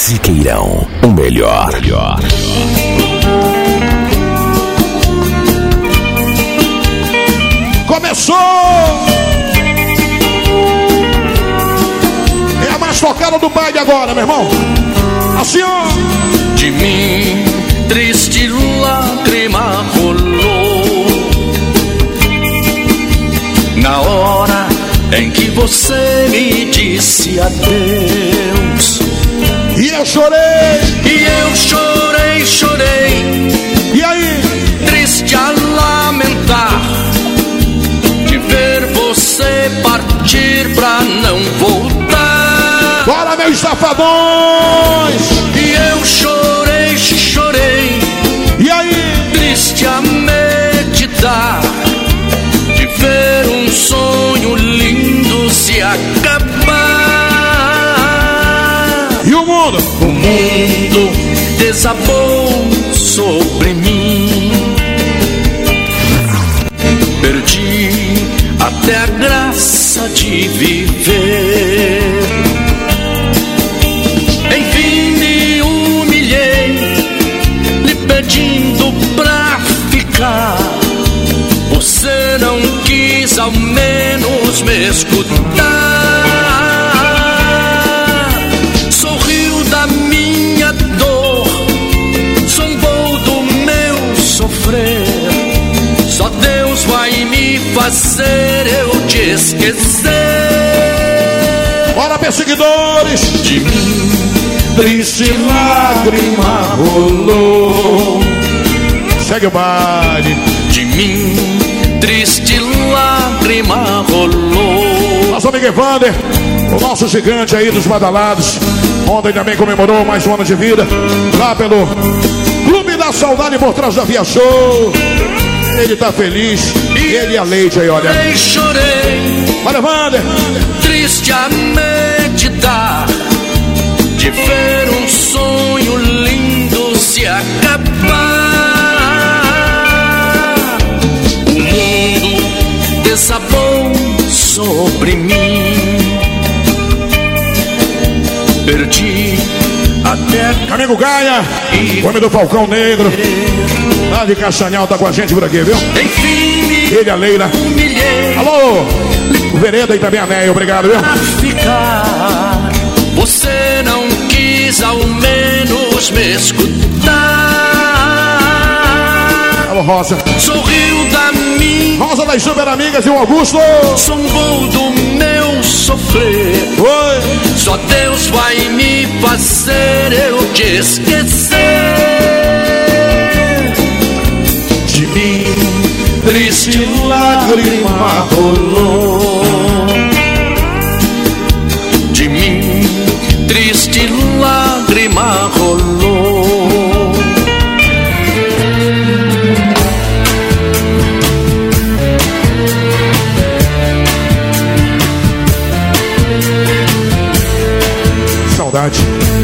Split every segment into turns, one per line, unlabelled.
Siqueirão, o melhor.
Começou! É a mais tocada do baile agora, meu irmão. Assim, ó.
De mim, triste lágrima rolou na hora em que você me disse adeus.
E eu chorei.
E eu chorei, chorei.
E aí?
Triste a lamentar de ver você partir pra não voltar.
Bora, meus safadões!
E eu chorei, chorei.
E aí?
Triste a meditar de ver um sonho lindo se acabar.
E o mundo?
O mundo desabou sobre mim. Perdi até a graça de viver. Enfim me humilhei, lhe pedindo pra ficar. Você não quis ao menos me escutar. Sorriu da minha dor, zombou do meu sofrer. Só Deus vai me fazer eu te esquecer.
Bora, perseguidores!
De mim,
triste lágrima rolou. Segue o baile.
De mim, triste lágrima rolou.
Nosso amigo Evander, o nosso gigante aí dos badalados. Ontem também comemorou mais um ano de vida lá pelo Clube da Saudade por trás da Via Show. Ele tá feliz. E ele e a Leite aí, olha.
Chorei, chorei.
Olha, Evander.
Triste a meditar de ver um sonho lindo se acabar. O mundo desabou sobre mim. Perdi até...
Amigo Gaia, o homem do Falcão Negro, lá de Castanhal, tá com a gente por aqui, viu?
Enfim me
ele, a Leila.
humilhei.
Alô, o Vereda e também a Neia, obrigado, viu?
A ficar, você não quis ao menos me escutar.
Alô, Rosa.
Sorriu da minha...
Rosa das Super Amigas e o Augusto.
Zombou do meu sofrer.
Oi.
Só Deus vai me fazer eu te esquecer.
De mim,
triste lágrima rolou. De mim, triste lágrima rolou.
Saudade.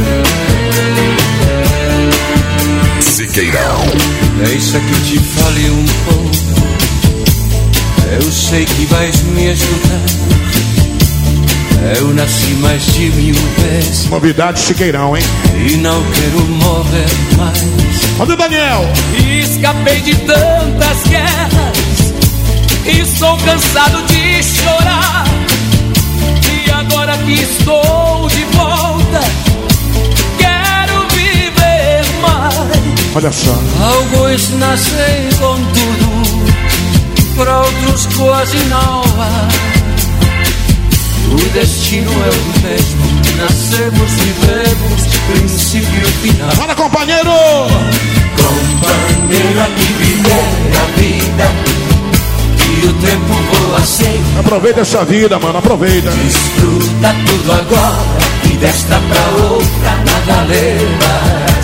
Siqueirão.
Deixa que te fale um pouco. Eu sei que vais me ajudar. Eu nasci mais de 1000 vezes.
Novidade Siqueirão, hein?
E não quero morrer mais.
Olha o Daniel.
Escapei de tantas guerras e estou cansado de chorar. E agora que estou de volta, quero viver mais.
Olha só.
Alguns nascem com tudo, para outros quase não há. O destino é o mesmo, nascemos, vivemos, princípio e final.
Fala, companheiro!
Companheiro, aqui viver a vida, e o tempo voa sem.
Aproveita essa vida, mano, aproveita.
Desfruta tudo agora, e desta pra outra nada levas.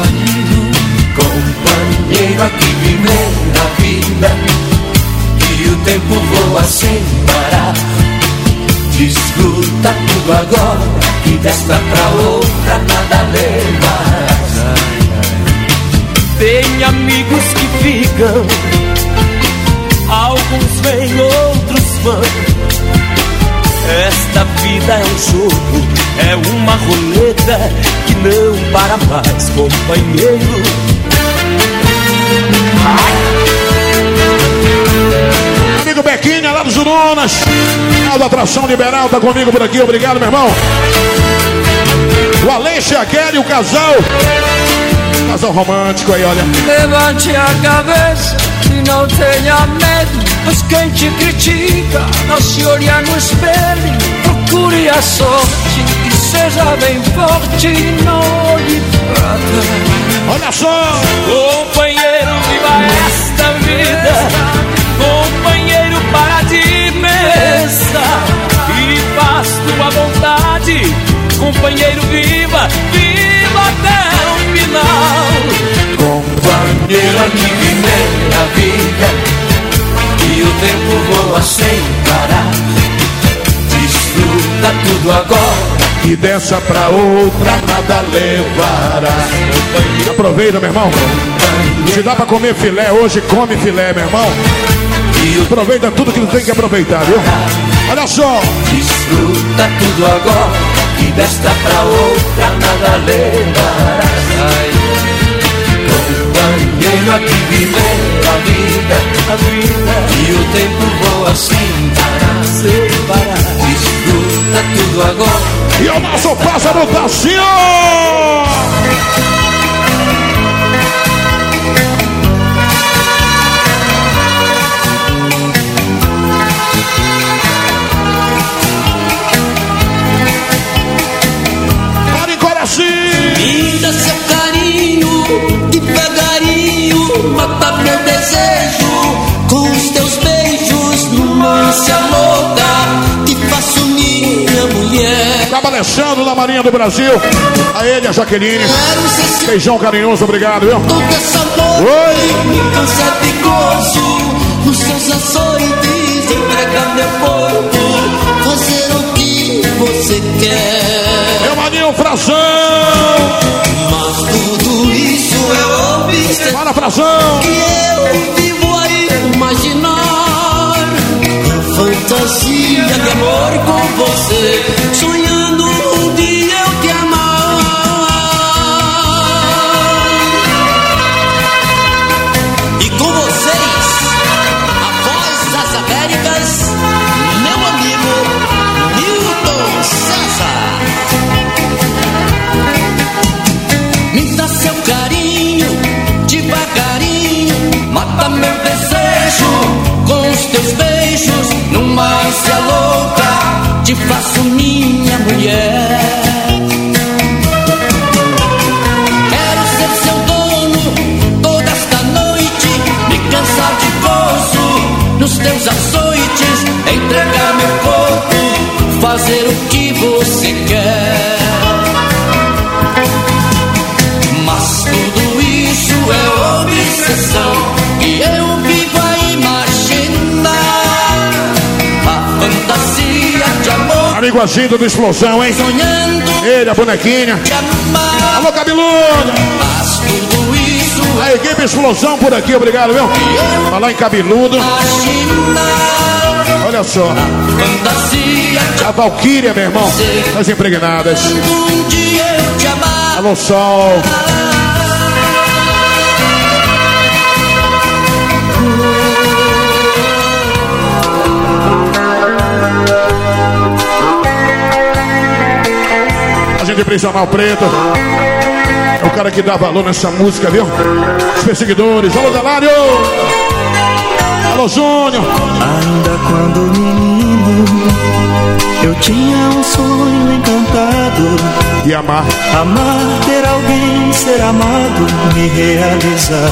Companheiro, aqui viver a vida, e o tempo voa sem parar. Desfruta tudo agora, e desta pra outra nada levas.
Tem amigos que ficam, alguns vêm, outros vão. Esta vida é um jogo, é uma roleta que não para mais, companheiro.
Amigo Bequinha, lá dos Jurunas, da Atração Liberal, tá comigo por aqui, obrigado, meu irmão. O Aleixo e a Kelly, o casal romântico aí, olha.
Levante a cabeça e não tenha medo, pois quem te critica não se olha no espelho. Procure a sorte e seja bem forte e não olhe pra trás.
Olha só!
Companheiro, viva esta vida. Companheiro, para de pensar e faz tua vontade. Companheiro, viva, viva até o final.
Companheiro, aqui viver a vida e o tempo voa sem parar. Desfruta tudo agora
e dessa pra outra nada levará. Aproveita, meu irmão. Se dá pra comer filé hoje, come filé, meu irmão. Aproveita tudo que tem que aproveitar, viu? Olha só.
Desfruta tudo agora e desta pra outra nada levará. Companheiro, aqui viver a vida e o tempo voa sem parar. Desfruta tudo agora.
E o nosso pássaro tá assim, ó! Para em coração!
Me dá seu carinho, devagarinho, mata meu desejo com os teus beijos, numa ânsia louca, te faço minha mulher.
Acaba Alexandre da Marinha do Brasil. A ele, a Jaqueline. Beijão carinhoso, obrigado, viu?
Todo esse amor que me cansa de gozo, os seus açoites, entregar meu corpo, fazer o que você quer.
Meu maninho Frazão!
Mas tudo isso é obsessão.
Para, Frazão!
Que eu vivo a imaginar fantasia de amor com você, sonhando um dia eu te amar. E com vocês, a voz das Américas, meu amigo Milton César. Me dá seu carinho, devagarinho, mata meu desejo com os teus beijos, numa ânsia louca, te faço minha mulher. Quero ser seu dono toda esta noite, me cansar de gozo nos teus açoites, entregar meu corpo, fazer o que você quer. Mas tudo isso é obsessão e eu vivo a imaginar a fantasia de amor.
Amigo Agindo do Explosão, hein?
Sonhando
Ele, a bonequinha.
te amar.
Alô, cabeludo!
Mas tudo isso
A equipe Explosão por aqui, obrigado, viu? Falar em cabeludo.
imaginar
Olha só.
fantasia de
A Valquíria, meu irmão. Das impregnadas.
um dia eu te amar.
Alô, Sol. Agente Prisional Preto. É o cara que dá valor nessa música, viu? Os perseguidores. Alô, Delário. Alô, Júnior.
Ainda quando menino, eu tinha um sonho encantado
E amar.
Amar, ter alguém, ser amado, me realizar.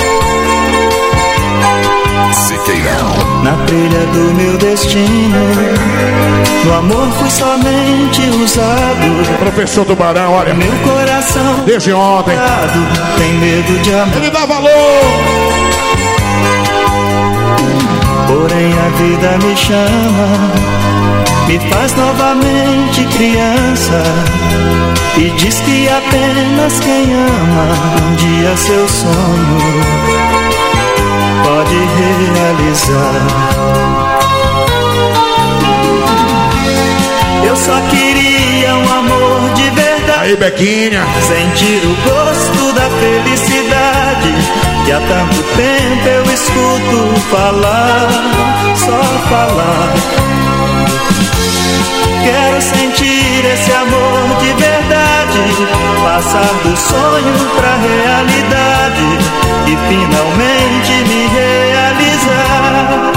Siqueirão.
Na trilha do meu destino, no amor fui somente usado.
Professor Tubarão, olha.
Meu coração
Desde ontem.
tem medo de amar.
Ele dá valor.
Porém a vida me chama, me faz novamente criança, e diz que apenas quem ama um dia seu sonho pode realizar. Eu só queria um amor de verdade.
Aí, Bequinha.
Sentir o gosto da felicidade que há tanto tempo eu escuto falar, só falar. Quero sentir esse amor de verdade, passar do sonho pra realidade e finalmente me realizar.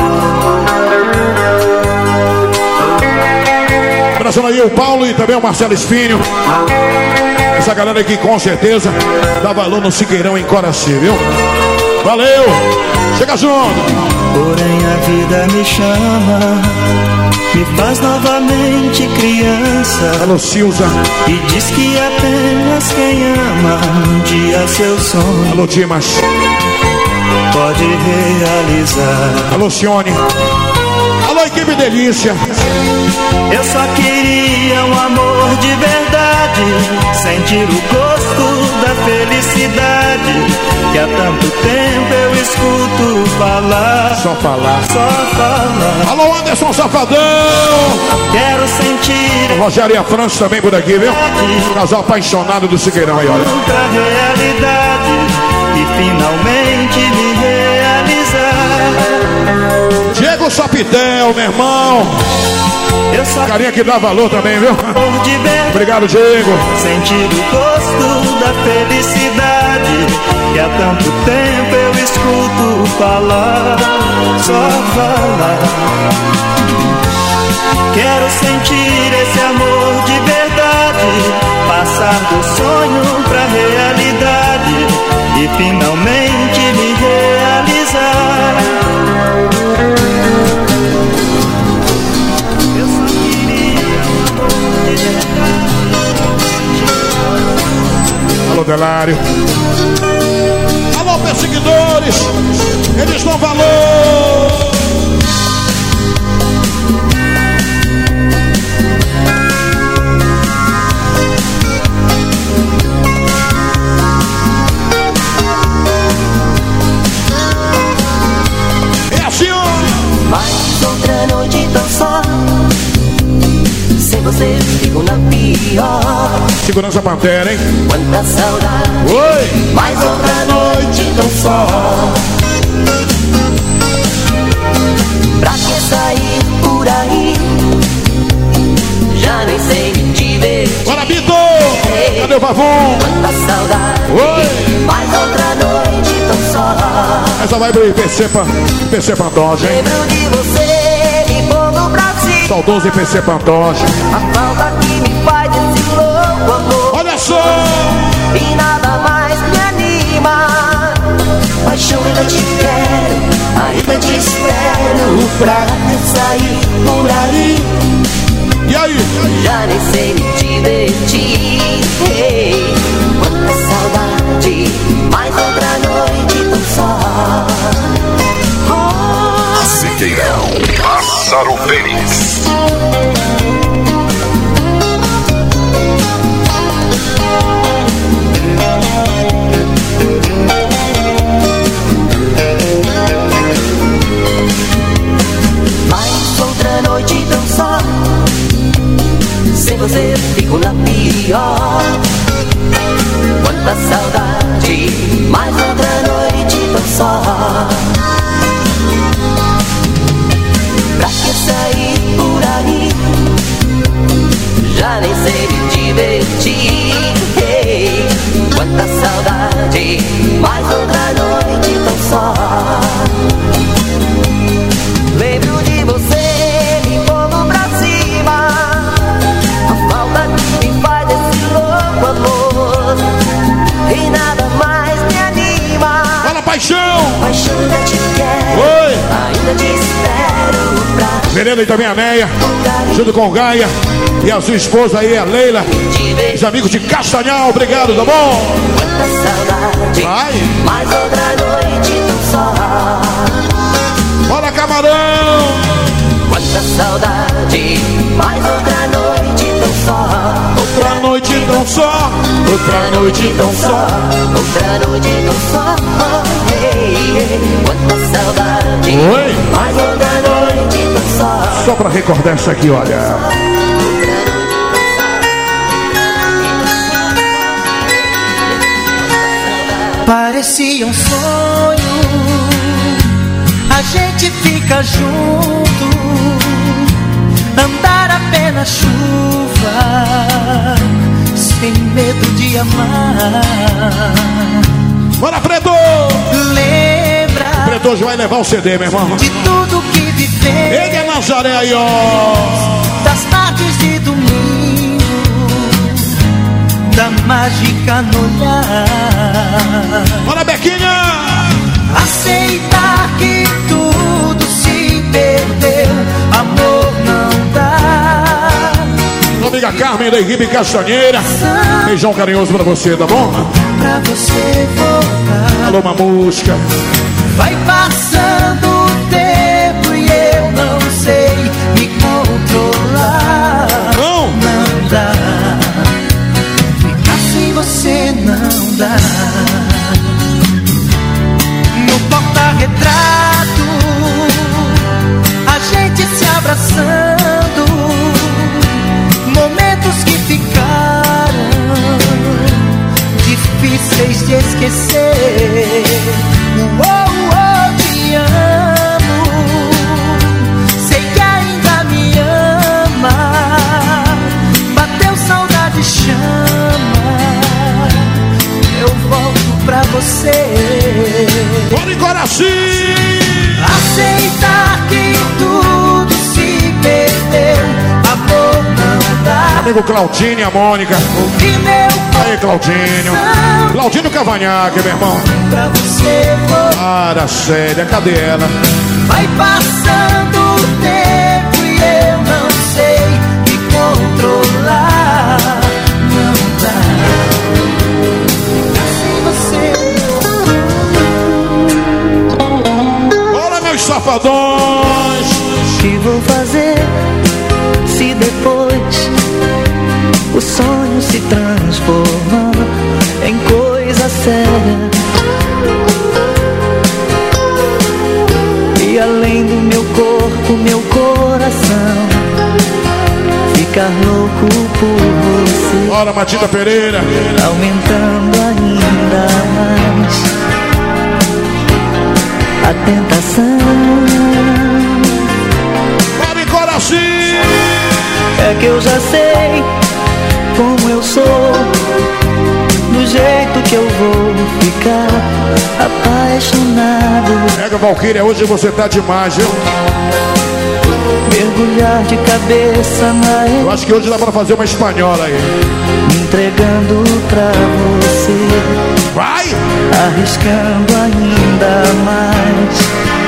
Abraçando aí o Paulo e também o Marcelo Espinho. Essa galera aqui com certeza dá valor no Siqueirão em Coraci, viu? Valeu! Chega junto!
Porém a vida me chama, me faz novamente criança.
Alô, Silza.
E diz que apenas quem ama um dia seu sonho
Alô, Dimas.
pode realizar.
Alô, Cione. Alô, equipe Delícia.
Eu só queria um amor de verdade, sentir o gosto da felicidade que há tanto tempo eu escuto falar,
Só falar.
só falar.
Alô, Anderson Safadão.
Quero sentir
Rogério e a França também por aqui, viu? Casal apaixonado do Siqueirão aí, olha.
pra realidade e finalmente me realizar.
Diego Sopitel, meu irmão.
Eu só
Carinha que dá valor também, viu?
quero de verdade,
Obrigado, Diego.
sentir o gosto da felicidade que há tanto tempo eu escuto falar, só falar. Quero sentir esse amor de verdade, passar do sonho pra realidade e finalmente me realizar. Eu só queria um amor de verdade.
Alô, Delário. Alô, perseguidores. Eles dão valor. É assim, ó.
Mais outra noite tão só, sem você fico na pior.
Segurança Pantera, hein?
Quanta saudade.
Oi.
Mais outra noite tão só, pra que sair por aí? Já nem sei me divertir.
Bora, Bito. Cadê o Pavon?
Quanta saudade.
Oi.
Mais outra noite tão só.
Essa vai pro IPC Pantoja, hein?
Lembro de você me pondo pra cima.
Saudoso IPC Pantoja.
A falta que me faz esse louco amor.
Olha só.
E nada mais me anima. Paixão, ainda te quero, ainda te espero pra sair por aí.
E aí?
Já nem sei me divertir. Quanta saudade, mais outra noite tão só.
Siqueirão, Massaro Pênis.
Mais outra noite tão só, sem você fico na pior. Quanta saudade, mais outra noite tão só. Pra que sair por aí? Já nem sei me divertir. Quanta saudade, mais outra noite tão só. Lembro de você me pondo pra cima. A falta que me faz esse louco amor. E nada mais me anima.
Fala, paixão.
Paixão, ainda te quero.
Oi.
Ainda te espero pra
Veneno e também a Neia, junto com o Gaia e a sua esposa aí, a Leila. Os amigos de Castanhal, obrigado, tá bom?
Quanta saudade,
Vai.
mais outra noite tão só.
Bora, Camarão.
Quanta saudade, mais outra noite tão só.
Outra noite tão só.
Outra noite tão só. Outra noite tão só. Quanta saudade,
Oi.
mais outra noite tão só.
Só pra recordar isso aqui, olha.
Outra
parecia um sonho. A gente fica junto, andar a pé na chuva, sem medo de amar.
Bora, Preto!
Lembra?
O Preto hoje vai levar o CD, meu irmão.
De tudo que viveu.
Ele é Nazaré aí, ó.
Das tardes de domingo, da mágica no olhar.
Bora, Bequinha!
Aceitar que tudo se perdeu, amor não dá.
Amiga Carmen da equipe Castanheira, beijão carinhoso pra você, tá bom?
Pra você voltar.
Alô, Mamusca.
Vai passando o tempo e eu não sei me controlar.
Não,
não dá. Ficar sem você não dá. No porta-retrato, a gente se abraçando, momentos que ficaram difíceis de esquecer. Te amo, sei que ainda me ama. Bateu saudade, chama, eu volto pra você.
Bora em coração!
Aceitar que tudo se perdeu, amor não dá.
Amigo Claudinho e a Mônica.
Ouvi meu
Aí, Claudinho. Claudinho Cavanhaque, meu irmão.
Pra você voltar.
Para, Célia, cadê ela?
Vai passando o tempo e eu não sei me controlar. Não dá. Sem você.
Bora, meus safadões!
O que vou fazer se depois o sonho se transforma em coisa séria? E além do meu corpo, meu coração ficar louco por você.
Bora, Matilda Pereira.
Aumentando ainda mais a tentação.
Bora em coração!
É que eu já sei como eu sou, do jeito que eu vou ficar apaixonado.
Pega, Valquíria, hoje você tá demais, viu?
Mergulhar de cabeça na
Eu acho que hoje dá pra fazer uma espanhola aí.
me entregando pra você.
Vai!
Arriscando ainda mais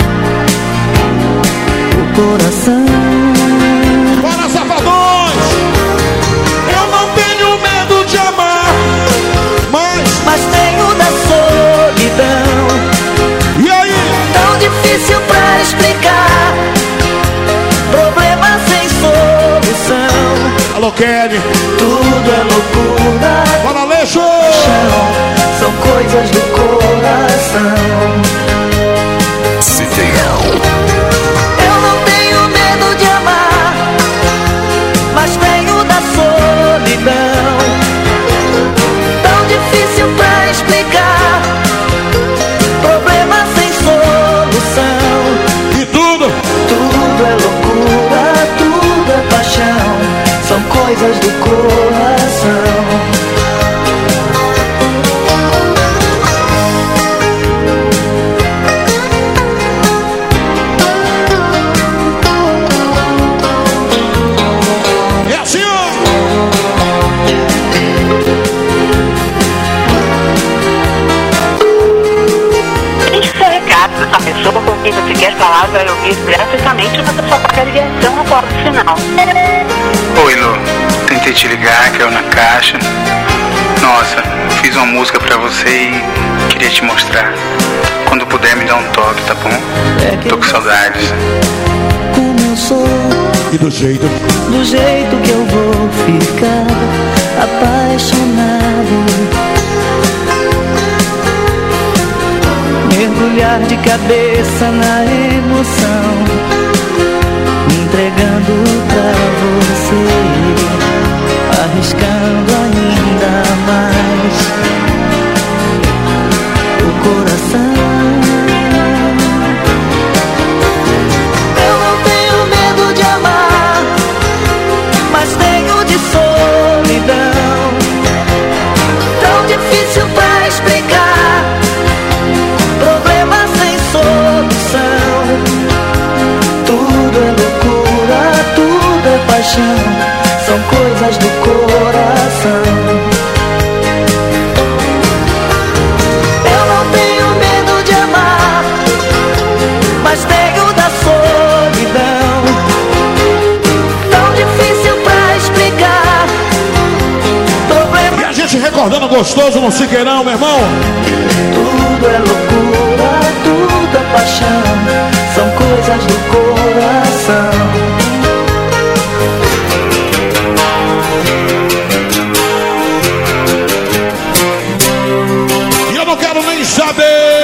o coração.
Bora, safadões! Eu não tenho medo de amar,
mas tenho da solidão.
E aí?
Tão difícil pra explicar, problema sem solução.
Alô, Kelly.
Tudo é loucura.
Bora, Aleixo!
São coisas do coração.
Siqueirão.
Eu não tenho medo de amar, mas tenho da solidão. Tão difícil pra explicar, problema sem solução.
E tudo?
Tudo é loucura, tudo é paixão. São coisas do coração.
A pessoa com quem você quer falar vai ouvir gratuitamente, mas a sua própria ligação após o sinal.
Oi, Lu. Tentei te ligar, caiu na caixa. Nossa, fiz uma música pra você e queria te mostrar. Quando puder, me dá um toque, tá bom? Tô com saudades.
Como eu sou,
e do jeito
que eu vou ficar apaixonado. Mergulhar de cabeça na emoção, me entregando pra você, arriscando ainda mais o coração. Eu não tenho medo de amar, mas tenho da solidão. Tão difícil pra explicar.
E a gente recordando gostoso no Siqueirão, meu irmão.
Tudo é loucura, tudo é paixão, são coisas do coração.
E eu não quero nem saber.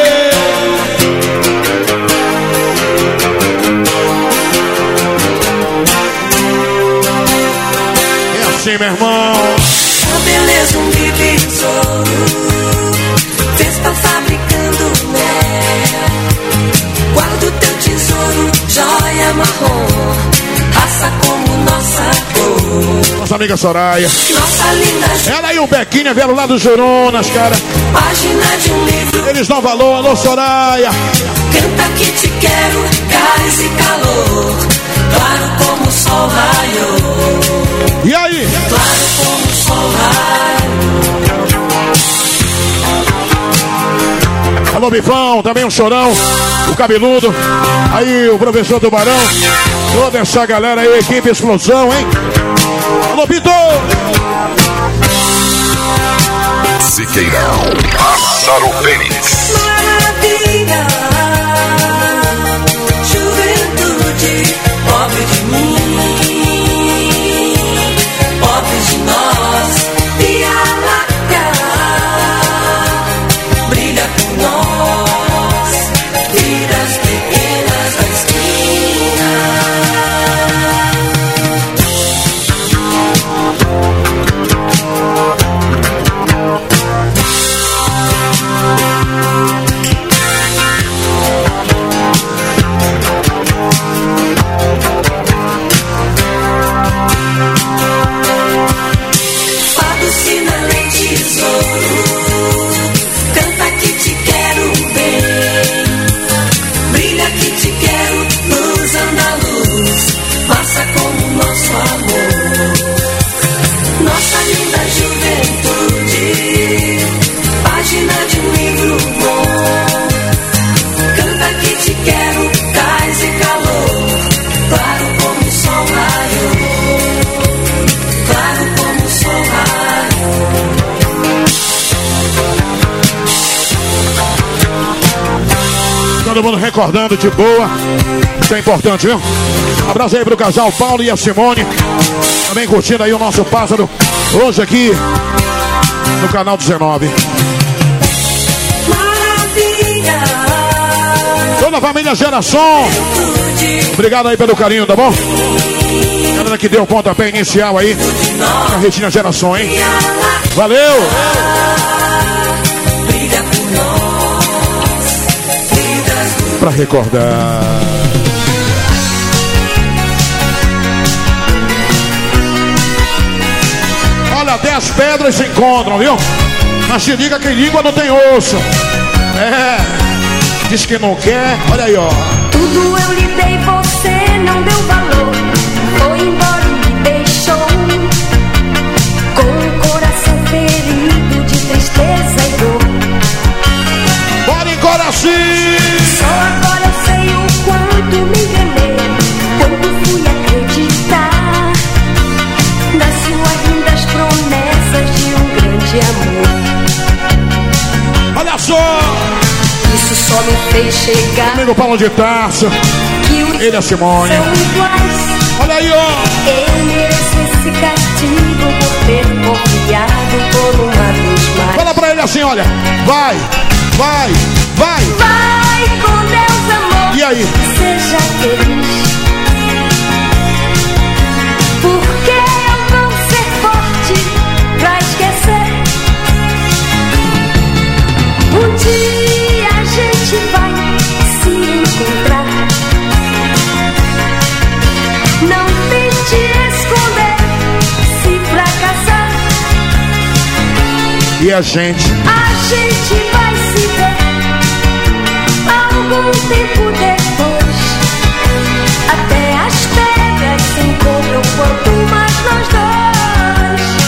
É assim, meu irmão.
A beleza um besouro, Vespa fabricando mel. Guarda o teu tesouro, joia marrom, raça como nossa cor.
Nossa amiga Soraya.
Nossa linda.
Ela e o Bequinha vieram lá do Jurunas, cara.
Página de um livro.
Eles dão valor, alô Soraya.
Canta que te quero, gás e calor. Claro como o sol raiou.
E aí?
Claro como o sol raiou.
Alô Bifão, também um Chorão, o Cabeludo. Aí o professor Tubarão. Toda essa galera aí, equipe Explosão, hein? Alô Pito!
Siqueirão, Pássaro Fênix.
Maravilha, juventude, pobre de mim, pobre de nós, Via Láctea, brilha por nós, vidas pequenas da esquina.
Todo mundo recordando de boa. Isso é importante, viu? Abraço aí pro casal Paulo e a Simone. Também curtindo aí o nosso pássaro. Hoje aqui no canal 19.
Maravilha.
Toda a família Geração. Obrigado aí pelo carinho, tá bom? Galera que deu o pontapé inicial aí na Retina Geração, hein? Valeu! Pra recordar. Olha, até as pedras se encontram, viu? Mas te diga que língua não tem osso. É, diz que não quer, olha aí, ó.
Tudo eu lhe dei, você não deu valor. Foi embora e me deixou com o coração ferido de tristeza e dor.
Bora em coração!
Só agora eu sei o quanto me enganei, quando fui acreditar nas suas lindas promessas de um grande amor.
Olha só!
Isso só me fez chegar.
Amigo Paulo de Tarso, ele é a Simone.
São iguais.
Olha aí, ó!
Eu mereço esse castigo por ter confiado por uma vez mais.
Fala pra ele assim, olha, vai, vai, vai.
Vai com Deus, amor.
E aí?
Seja feliz. Por que eu não ser forte pra esquecer? Um dia a gente vai se encontrar. Não tente esconder se fracassar.
E a gente
vai se ver algum tempo depois. Até as pedras se encontram quanto mais nós dois.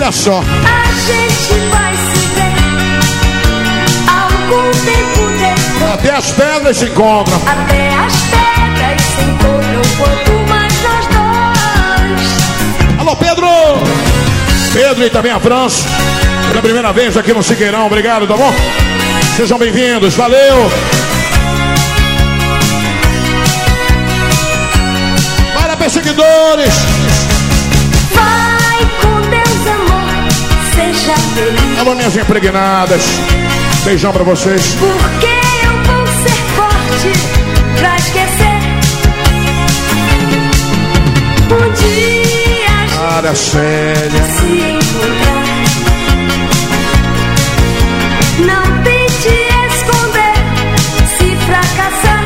Olha só.
A gente vai se ver algum tempo depois.
Até as pedras se encontram.
Até as pedras se encontram quanto mais nós dois.
Alô, Pedro! Pedro e também a França. Pela primeira vez aqui no Siqueirão. Obrigado, tá bom? Sejam bem-vindos. Valeu! Para perseguidores!
Vai com Deus, amor, seja feliz.
Alô, minhas impregnadas. Beijão pra vocês.
Porque eu vou ser forte pra esquecer. Um dia
Para, Célia.
se encontrar. Não tente esconder se fracassar.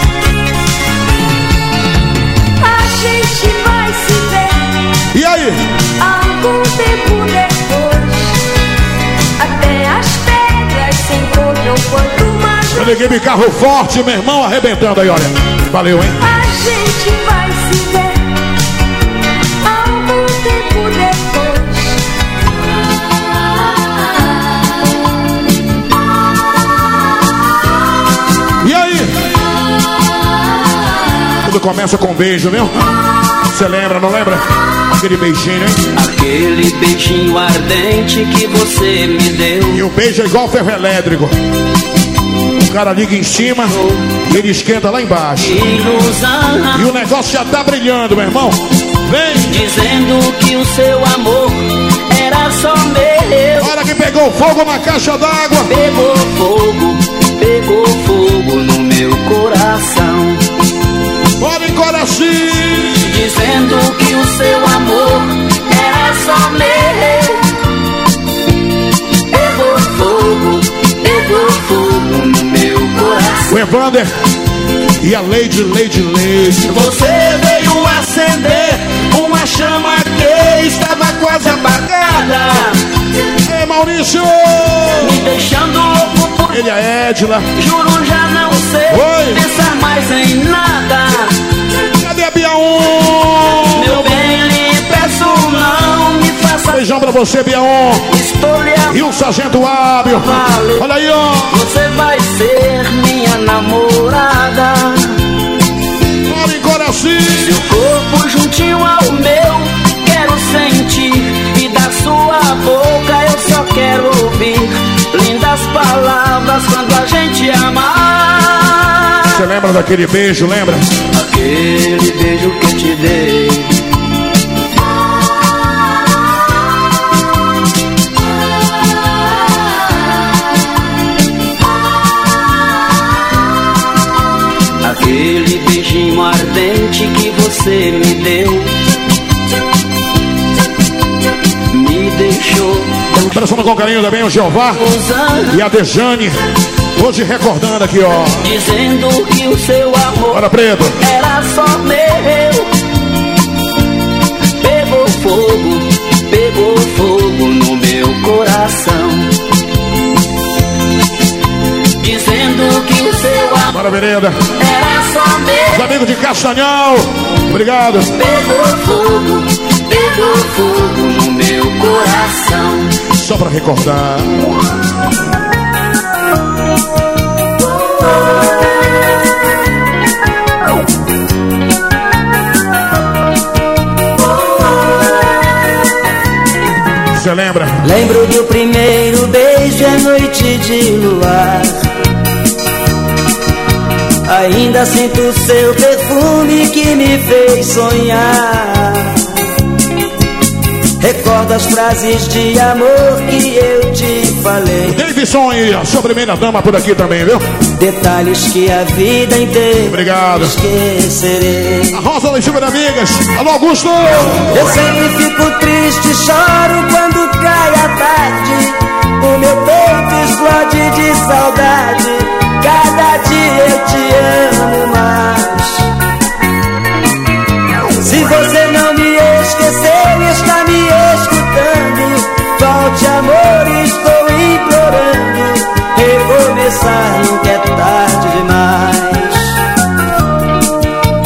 A gente vai se ver.
E aí?
Algum tempo depois. Até as pedras se encontram quanto mais.
Eu liguei meu carro forte, meu irmão arrebentando aí, olha. Valeu, hein?
A gente vai se ver algum tempo depois.
E aí? Tudo começa com um beijo, viu? Você lembra, não lembra? Aquele beijinho, hein?
Aquele beijinho ardente que você me deu.
E o beijo é igual ferro elétrico. O cara liga em cima, ele esquenta lá embaixo.
Ilusão.
E o negócio já tá brilhando, meu irmão. Vem!
Dizendo que o seu amor era só meu.
Hora que pegou fogo na caixa d'água.
Pegou fogo no meu coração.
Bora em coração!
Dizendo que o seu amor era só meu. Pegou fogo no meu coração.
O Evander e a Lady.
Você veio acender uma chama que estava quase apagada.
Ei, Maurício!
Me deixando louco por...
Ele e a Edla.
Juro, já não sei pensar mais em nada.
Cadê a Biaon?
Meu bem, lhe peço, não me faça.
Beijão pra você, Biaon. E o Sargento Hábil. Olha aí, ó.
Você vai ser minha namorada.
Bora em coração.
Seu corpo juntinho ao meu, quero sentir. E da sua boca eu só quero ouvir lindas palavras quando a gente amar.
Você lembra daquele beijo, lembra?
Aquele beijo que eu te dei. Aquele beijinho ardente que você me deu. Me deixou.
Abraçando com carinho também o Jeová e a Dejane. Hoje recordando aqui, ó.
Dizendo que o seu amor
Bora, Preto.
era só meu. Pegou fogo no meu coração. Dizendo que o seu amor
Bora, Vereda.
era só meu.
Os amigos de Castanhal. Obrigado.
Pegou fogo no meu coração.
Só pra recordar. Você lembra?
Lembro do primeiro beijo à noite de luar. Ainda sinto seu perfume que me fez sonhar. Recordo as frases de amor que eu te falei.
Davidson e a sua primeira dama por aqui também, viu?
Detalhes que a vida inteira
obrigado.
Esquecerei.
A Rosa das Super Amigas. Alô, Augusto!
Eu sempre fico triste, choro quando cai a tarde. O meu peito explode de saudade. Cada dia eu te amo mais. Se você não me esqueceu e está me escutando, volte, amor, estou implorando. Recomeçar nunca é tarde demais.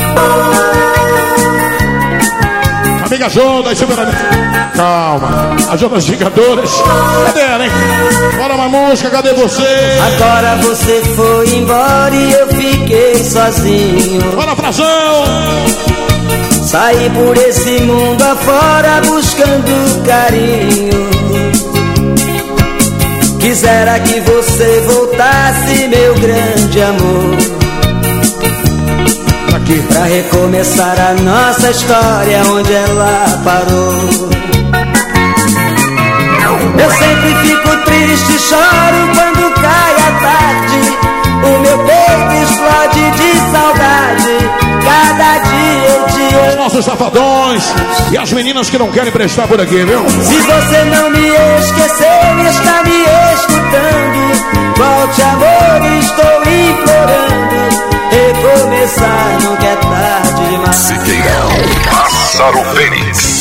Amiga Jô das Super Amigas. Calma. loja das Vingadoras. Cadê ela, hein? Bora uma música, cadê você?
Agora você foi embora e eu fiquei sozinho.
Bora, Frazão!
Saí por esse mundo afora buscando carinho. Quisera que você voltasse, meu grande amor,
aqui
pra recomeçar a nossa história onde ela parou. Eu sempre fico triste, choro quando cai a tarde. O meu peito explode de saudade. Cada dia eu te amo.
Os nossos safadões e as meninas que não querem prestar por aqui, viu?
Se você não me esqueceu e está me escutando, volte, amor, estou implorando. Recomeçar nunca é tarde demais.
Siqueirão, Massaro Fênix.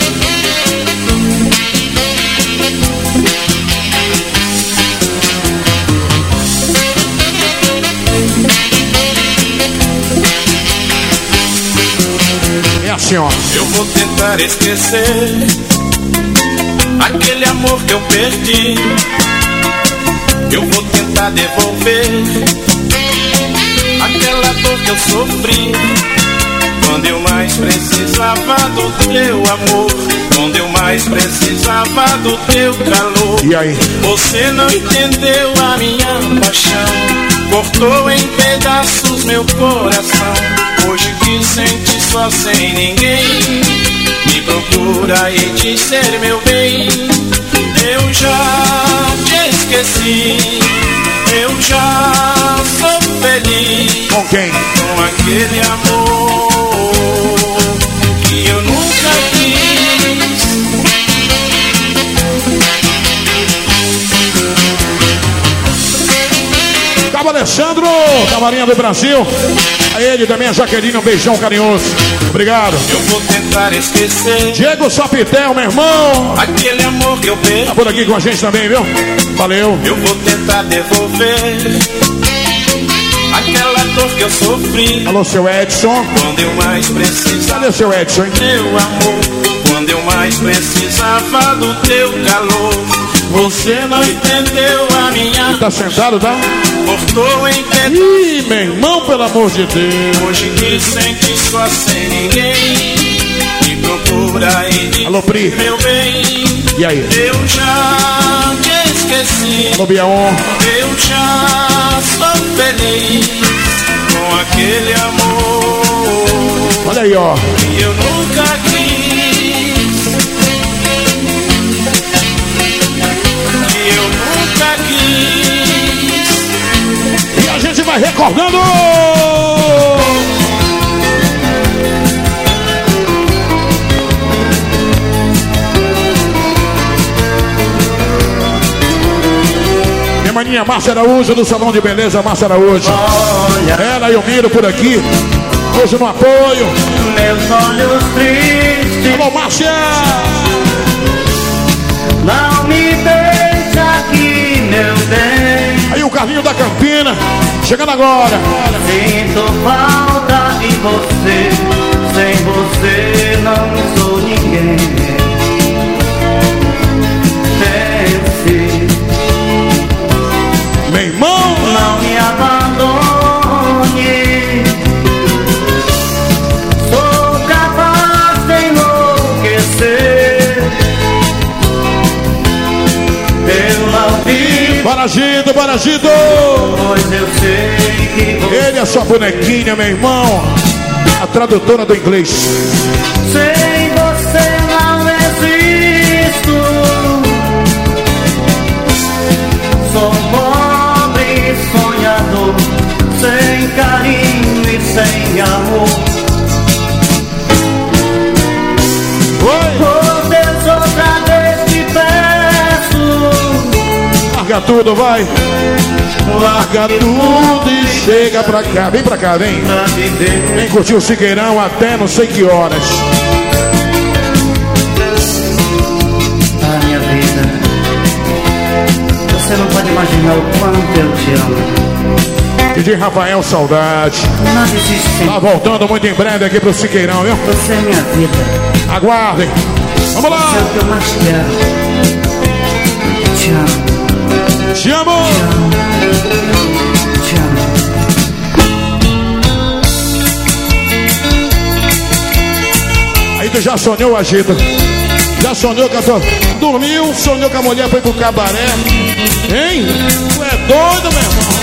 É assim, ó.
Eu vou tentar esquecer aquele amor que eu perdi. Eu vou tentar devolver aquela dor que eu sofri quando eu mais precisava do teu amor, quando eu mais precisava do teu calor.
E aí?
Você não entendeu a minha paixão, cortou em pedaços meu coração. Hoje que sente só sem ninguém, me procura e diz ser meu bem. Eu já te esqueci, eu já sou feliz.
Com quem?
Com aquele amor que eu nunca quis.
Cabo Alessandro, Camarinha do Brasil. A ele também, a Jaqueline, um beijão carinhoso. Obrigado.
Eu vou tentar esquecer
Diego Sopitel, meu irmão.
aquele amor que eu perdi.
Tá por aqui com a gente também, viu? Valeu.
Eu vou tentar devolver aquela dor que eu sofri.
Alô, seu Edson.
Quando eu mais precisava.
Cadê o seu Edson, hein?
Teu amor, quando eu mais precisava do teu calor. Você não entendeu a minha.
Tá sentado, tá?
Cortou em pedaços.
Ih, meu irmão, pelo amor de Deus.
Hoje me sente só sem ninguém, me procura e diz
Alô, Pri.
meu bem.
E aí?
Eu já te esqueci.
Alô, Biaon.
Eu já sou feliz com aquele amor.
Olha aí, ó.
Que eu nunca quis. Que eu nunca quis.
E a gente vai recordando. Minha maninha Márcia Araújo, do Salão de Beleza Márcia Araújo. Ela e o Miro por aqui. Hoje no apoio.
Meus olhos tristes.
Alô, Márcia!
Não me deixa aqui, meu bem.
Aí o Carlinho da Campina, chegando agora.
Sinto falta de você. Sem você não sou ninguém. Pense,
meu irmão,
não me abandone. Sou capaz de enlouquecer. Eu não vivo.
Baragido, Baragido.
Pois eu sei que você.
Ele é sua bonequinha, meu irmão. A tradutora do inglês.
Sem você não existo. Sou pobre sonhador, sem carinho e sem amor.
Oi.
Oh Deus, outra vez te peço.
Larga tudo, vai. Larga tudo e chega pra cá. Vem pra cá, vem. Vem curtir o Siqueirão até não sei que horas.
Ah, minha vida, você não pode imaginar o quanto eu te amo.
DJ Rafael, saudade.
Nada existe sem
Tá voltando muito em breve aqui pro Siqueirão, viu?
você, é minha vida.
Aguardem. Vamos lá!
Você é o que eu mais quero. Te amo.
Te amo!
Te amo.
Aí tu já sonhou, Agita? Já sonhou que a tua... Dormiu, sonhou que a mulher foi pro cabaré? Hein? Tu é doido, meu irmão?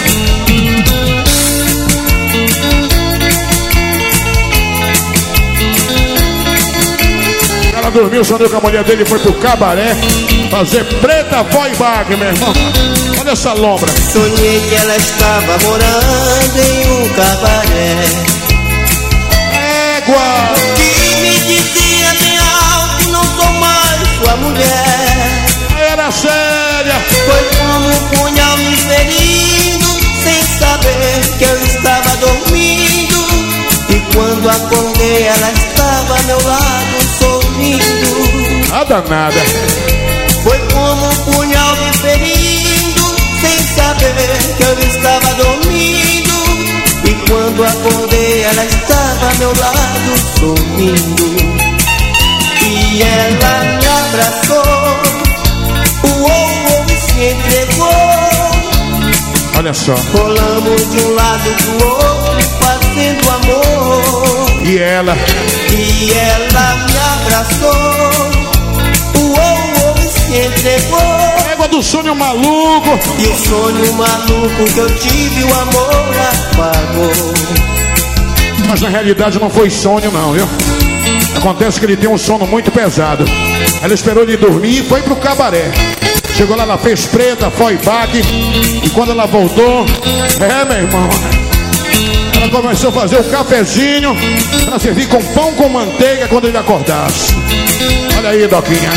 Ela dormiu, sonhou que a mulher dele foi pro cabaré fazer preta voibag, meu irmão. Olha essa lombra.
Sonhei que ela estava morando em um cabaré.
Égua!
Que me dizia bem alto, não sou mais sua mulher.
Era séria.
Foi como um punhal me ferindo, sem saber que eu estava dormindo. E quando acordei ela estava ao meu lado sorrindo.
Nada, nada.
Foi como um punhal me ferindo, sem saber que eu estava dormindo. E quando acordei ela estava ao meu lado sorrindo. E ela me abraçou, e se entregou.
Olha só.
Rolamos de um lado pro outro, fazendo amor.
E ela
me abraçou, e se entregou.
Égua do sonho maluco.
E o sonho maluco que eu tive, o amor apagou.
Mas na realidade não foi sonho não, viu? Acontece que ele tem um sono muito pesado. Ela esperou ele dormir e foi pro cabaré. Chegou lá, ela fez preta, foi baque. E quando ela voltou, meu irmão, ela começou a fazer o cafezinho pra servir com pão com manteiga quando ele acordasse. Olha aí, Doquinha.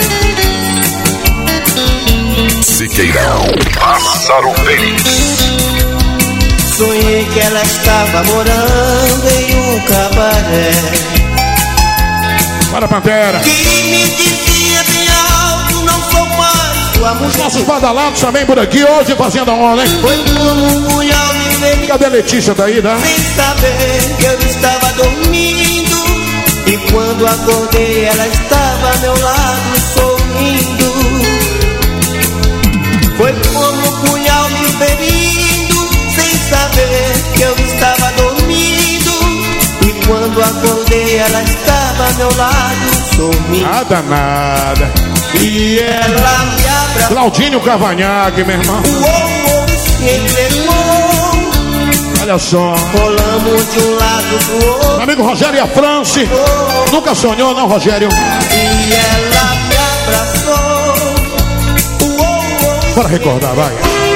Siqueirão, Pássaro Feliz.
Sonhei que ela estava morando em um cabaré.
Para, Pantera.
Que me dizia bem alto, não sou mais sua mulher.
Os nossos badalados também por aqui hoje fazendo a onda, hein?
Foi como um punhal me ferindo.
Cadê a Letícia? Tá aí, tá?
Sem saber que eu estava dormindo. E quando acordei ela estava ao meu lado sorrindo. Foi como um punhal me ferindo, sem saber que eu estava dormindo. E quando acordei ela estava ao meu lado sorrindo.
Nada, nada.
E ela me abraçou.
Claudinho Cavanhaque, meu irmão.
Se entregou.
Olha só.
Rolamos de um lado pro outro.
Meu amigo Rogério e a France. Nunca sonhou, não, Rogério?
E ela me abraçou.
Bora recordar, vai.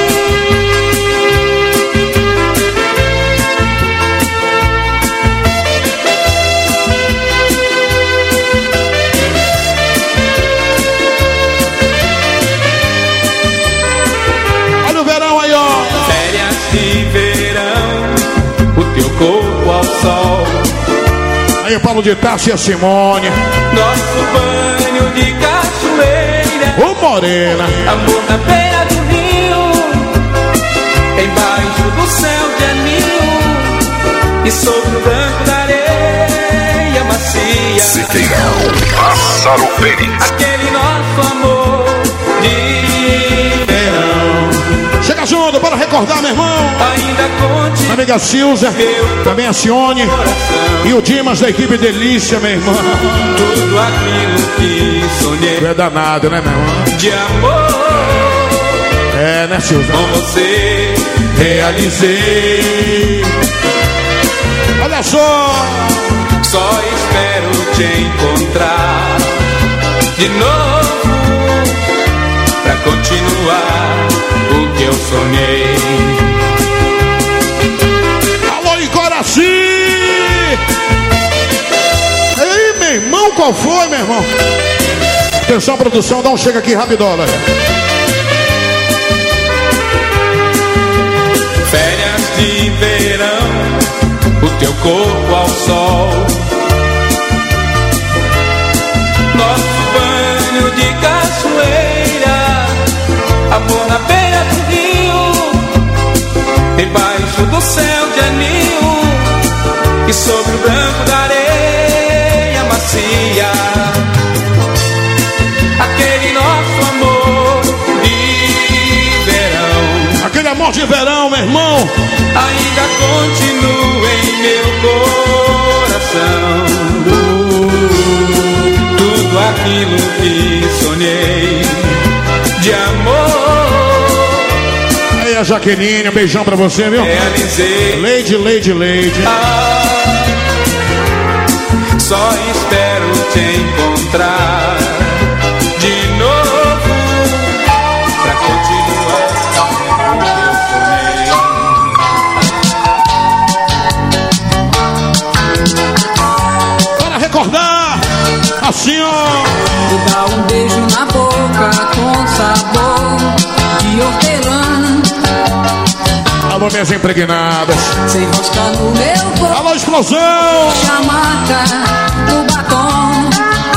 Olha o verão aí, ó.
Férias de verão, o teu corpo ao sol.
Aí o Paulo de Tarso e a Simone.
Nosso banho de cachoeira.
Ô Morena.
Amor na beira do rio, embaixo do céu de anil, e sobre o branco da areia macia.
Siqueirão, Pássaro Feliz.
Aquele nosso amor de verão.
Chega junto, bora recordar, meu irmão.
Ainda conte.
Minha amiga Silza, também a Cione e o Dimas da equipe Delícia, meu irmão.
Tudo aquilo que sonhei.
Tu é danado, né, meu irmão?
De amor.
É, né, Silza?
Com você realizei.
Olha só.
Só espero te encontrar de novo pra continuar o que eu sonhei.
Alô, Icoraci! Ei, meu irmão, qual foi, meu irmão? Atenção, produção, dá um chega aqui rapidola.
Férias de verão, o teu corpo ao sol. Nosso banho de cachoeira, amor na beira do rio, embaixo do céu de anil, e sobre o branco da areia macia.
Forró de verão, meu irmão.
Ainda continua em meu coração tudo aquilo que sonhei de amor.
Aí a Jaqueline, um beijão pra você, viu?
Realizei.
Lady.
Só espero te encontrar de novo pra continuar o que eu sonhei.
Para recordar, assim ó.
Me dá um beijo na boca com sabor de hortelã.
Alô, minhas impregnadas.
Sem rosca no meu corpo.
Alô, explosão.
A marca do batom.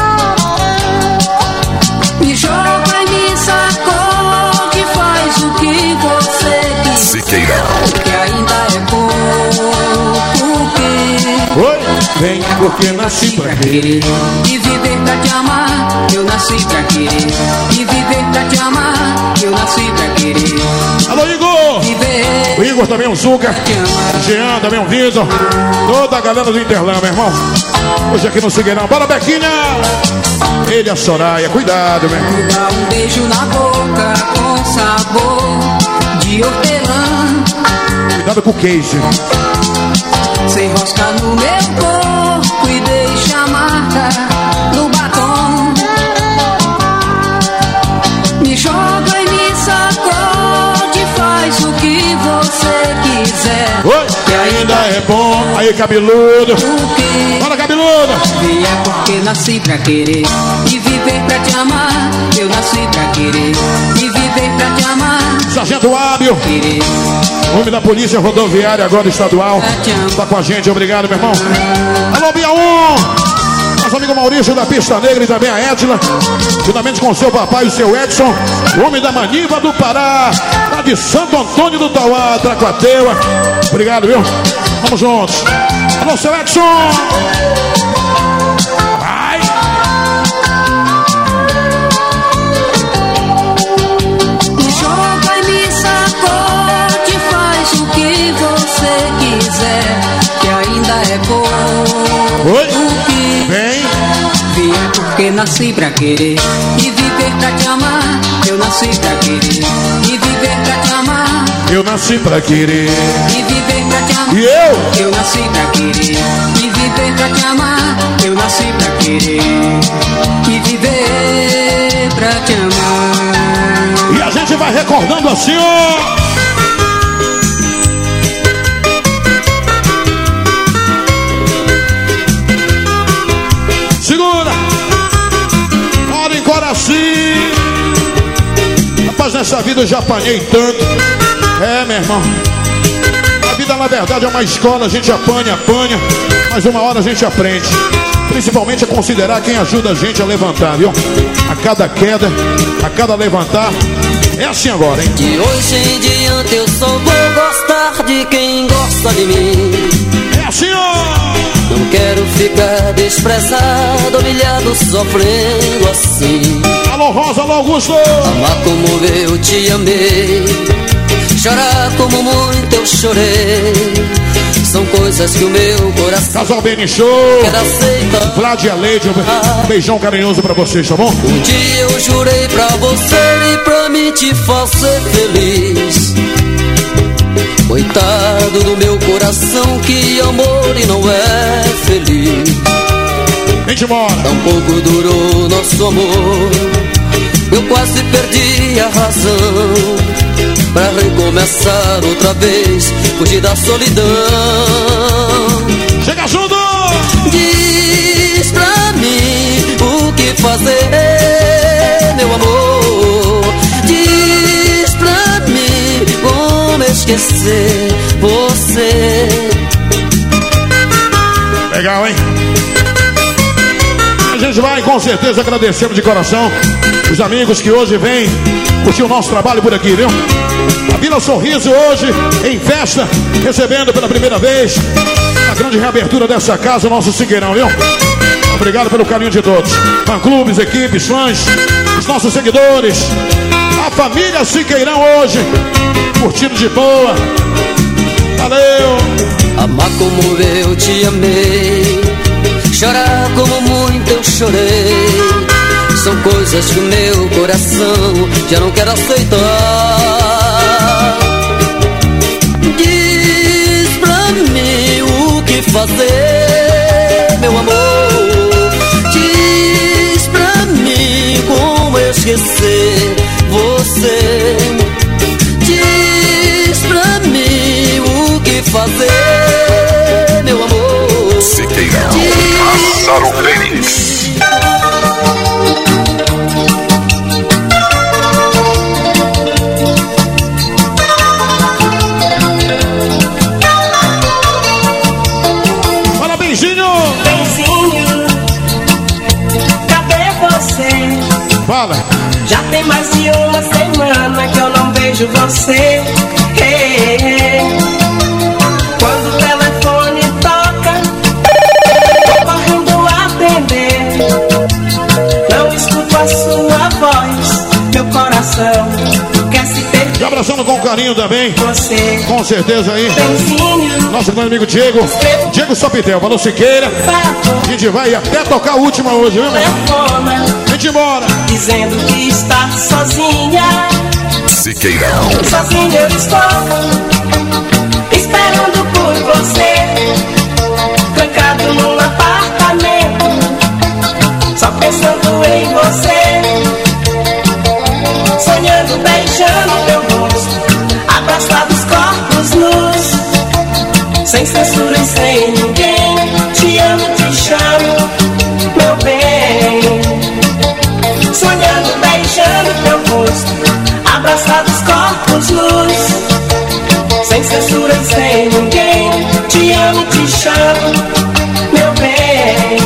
Me joga e me sacode. Faz o que você quiser.
Siqueirão.
Que ainda é pouco.
Oi. Vem porque nasci pra querer
e viver pra te amar. Eu nasci pra querer e viver pra te amar. Eu nasci pra querer.
Alô, Igor. O Igor também, o Zuca. Jean também, o Vitor. Toda a galera do Interlã, meu irmão. Hoje aqui no Sigueirão. Bora, Bequinha. Ele, a Soraya. Cuidado, meu irmão.
Me dá um beijo na boca com sabor de hortelã.
Cuidado com o queijo.
Sem rosca no meu corpo e deixa a marca no batom. Me joga e me sacode, faz o que você quiser.
Oi.
Que ainda
é bom. Aí, cabeludo. Bora, cabeludo.
E é porque nasci pra querer e viver pra te amar. Eu nasci pra querer e viver pra te amar.
Sargento Hábil. Homem da Polícia Rodoviária, agora estadual. Tá com a gente, obrigado, meu irmão. Alô, Bia1. Nosso amigo Maurício da Pista Negra e também a Edna. Juntamente com o seu papai e o seu Edson. O homem da Maniva do Pará. Lá de Santo Antônio do Tauá, Tracuateua. Obrigado, viu? Vamos juntos. Alô, seu Edson. Vai.
Me joga e me sacode, faz o que você quiser. Que ainda é pouco.
Oi. Vem.
Vier porque nasci pra querer e viver pra te amar. Eu nasci pra querer e viver pra te amar.
Eu nasci pra querer
e viver pra te amar.
E eu?
Eu nasci pra querer e viver pra te amar. Eu nasci pra querer e viver pra te amar.
E a gente vai recordando assim, ó. Segura. Ora em coração. Rapaz, nessa vida eu já apanhei tanto. É, meu irmão. A vida, na verdade, é uma escola. A gente apanha, mas uma hora a gente aprende. Principalmente a considerar quem ajuda a gente a levantar, viu? A cada queda, a cada levantar. É assim agora, hein?
De hoje em diante eu só vou gostar de quem gosta de mim.
É assim, ó.
Não quero ficar desprezado, humilhado, sofrendo assim.
Alô, Rosa, alô, Augusto.
Amar como eu te amei, chorar como muito eu chorei. São coisas que o meu coração
Casal Beni Show.
quer aceitar.
Vlad e a Leide, um beijão carinhoso pra vocês, tá bom?
Um dia eu jurei pra você e pra mim te fazer feliz. Coitado do meu coração que amor e não é feliz.
Vem embora.
Tão pouco durou nosso amor, eu quase perdi a razão. Pra recomeçar outra vez, fugir da solidão.
Chega junto!
Diz pra mim o que fazer, meu amor. Diz pra mim como esquecer você.
Legal, hein? A gente vai com certeza agradecendo de coração os amigos que hoje vêm curtir o nosso trabalho por aqui, viu? A Vila Sorriso hoje em festa, recebendo pela primeira vez a grande reabertura dessa casa, o nosso Sigueirão, viu? Obrigado pelo carinho de todos. Fã-clubes, equipes, fãs, os nossos seguidores. A família Siqueirão hoje, curtindo de boa. Valeu!
Amar como eu te amei, chorar como muito eu chorei, são coisas que o meu coração já não quer aceitar. Diz pra mim o que fazer, meu amor. Diz pra mim como esquecer você. Diz pra mim o que fazer, meu amor.
Siqueirão, Pássaro Fênix.
Fala, Benzinho!
Benzinho, cadê você?
Fala!
Já tem mais de uma semana que eu não vejo você. Quando o telefone toca, tô correndo atender. Não escuto a sua voz, meu coração quer se perder.
E abraçando com carinho também.
Você,
com certeza aí.
Benzinho,
nosso grande amigo Diego Sopitel, falou Siqueira. A gente vai até tocar a última hoje, viu, meu? A gente embora.
Dizendo que está sozinha.
Siqueirão.
Sozinha eu estou, esperando por você, trancado num apartamento, só pensando em você, sonhando, beijando teu rosto, abraçados corpos nus, sem censura e sem ninguém. Te amo, te chamo, meu bem, sonhando, beijando teu rosto, abraçados corpos nus, sem censura e sem ninguém. Te amo, te chamo, meu bem.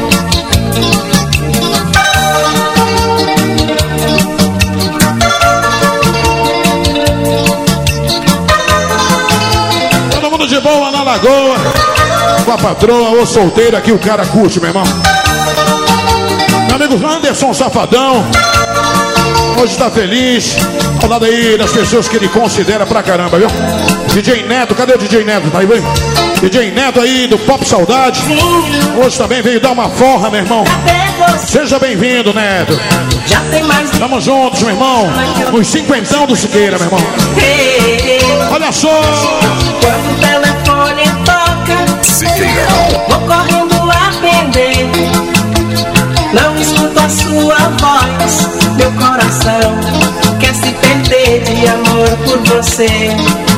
Todo mundo de boa na lagoa, com a patroa ou solteiro aqui, o cara curte, meu irmão. Meu amigo Anderson Safadão hoje tá feliz, ao lado aí das pessoas que ele considera pra caramba, viu? DJ Neto, cadê o DJ Neto? Tá aí, vem? DJ Neto aí do Pop Saudade. Hoje também veio dar uma forra, meu irmão. Seja bem-vindo, Neto. Tamo juntos, meu irmão. Nos cinquentão do Siqueira, meu irmão. Olha só.
Quando o telefone toca,
Siqueirão,
vou correndo atender. Não escuto a sua voz, meu coração quer se perder de amor por você.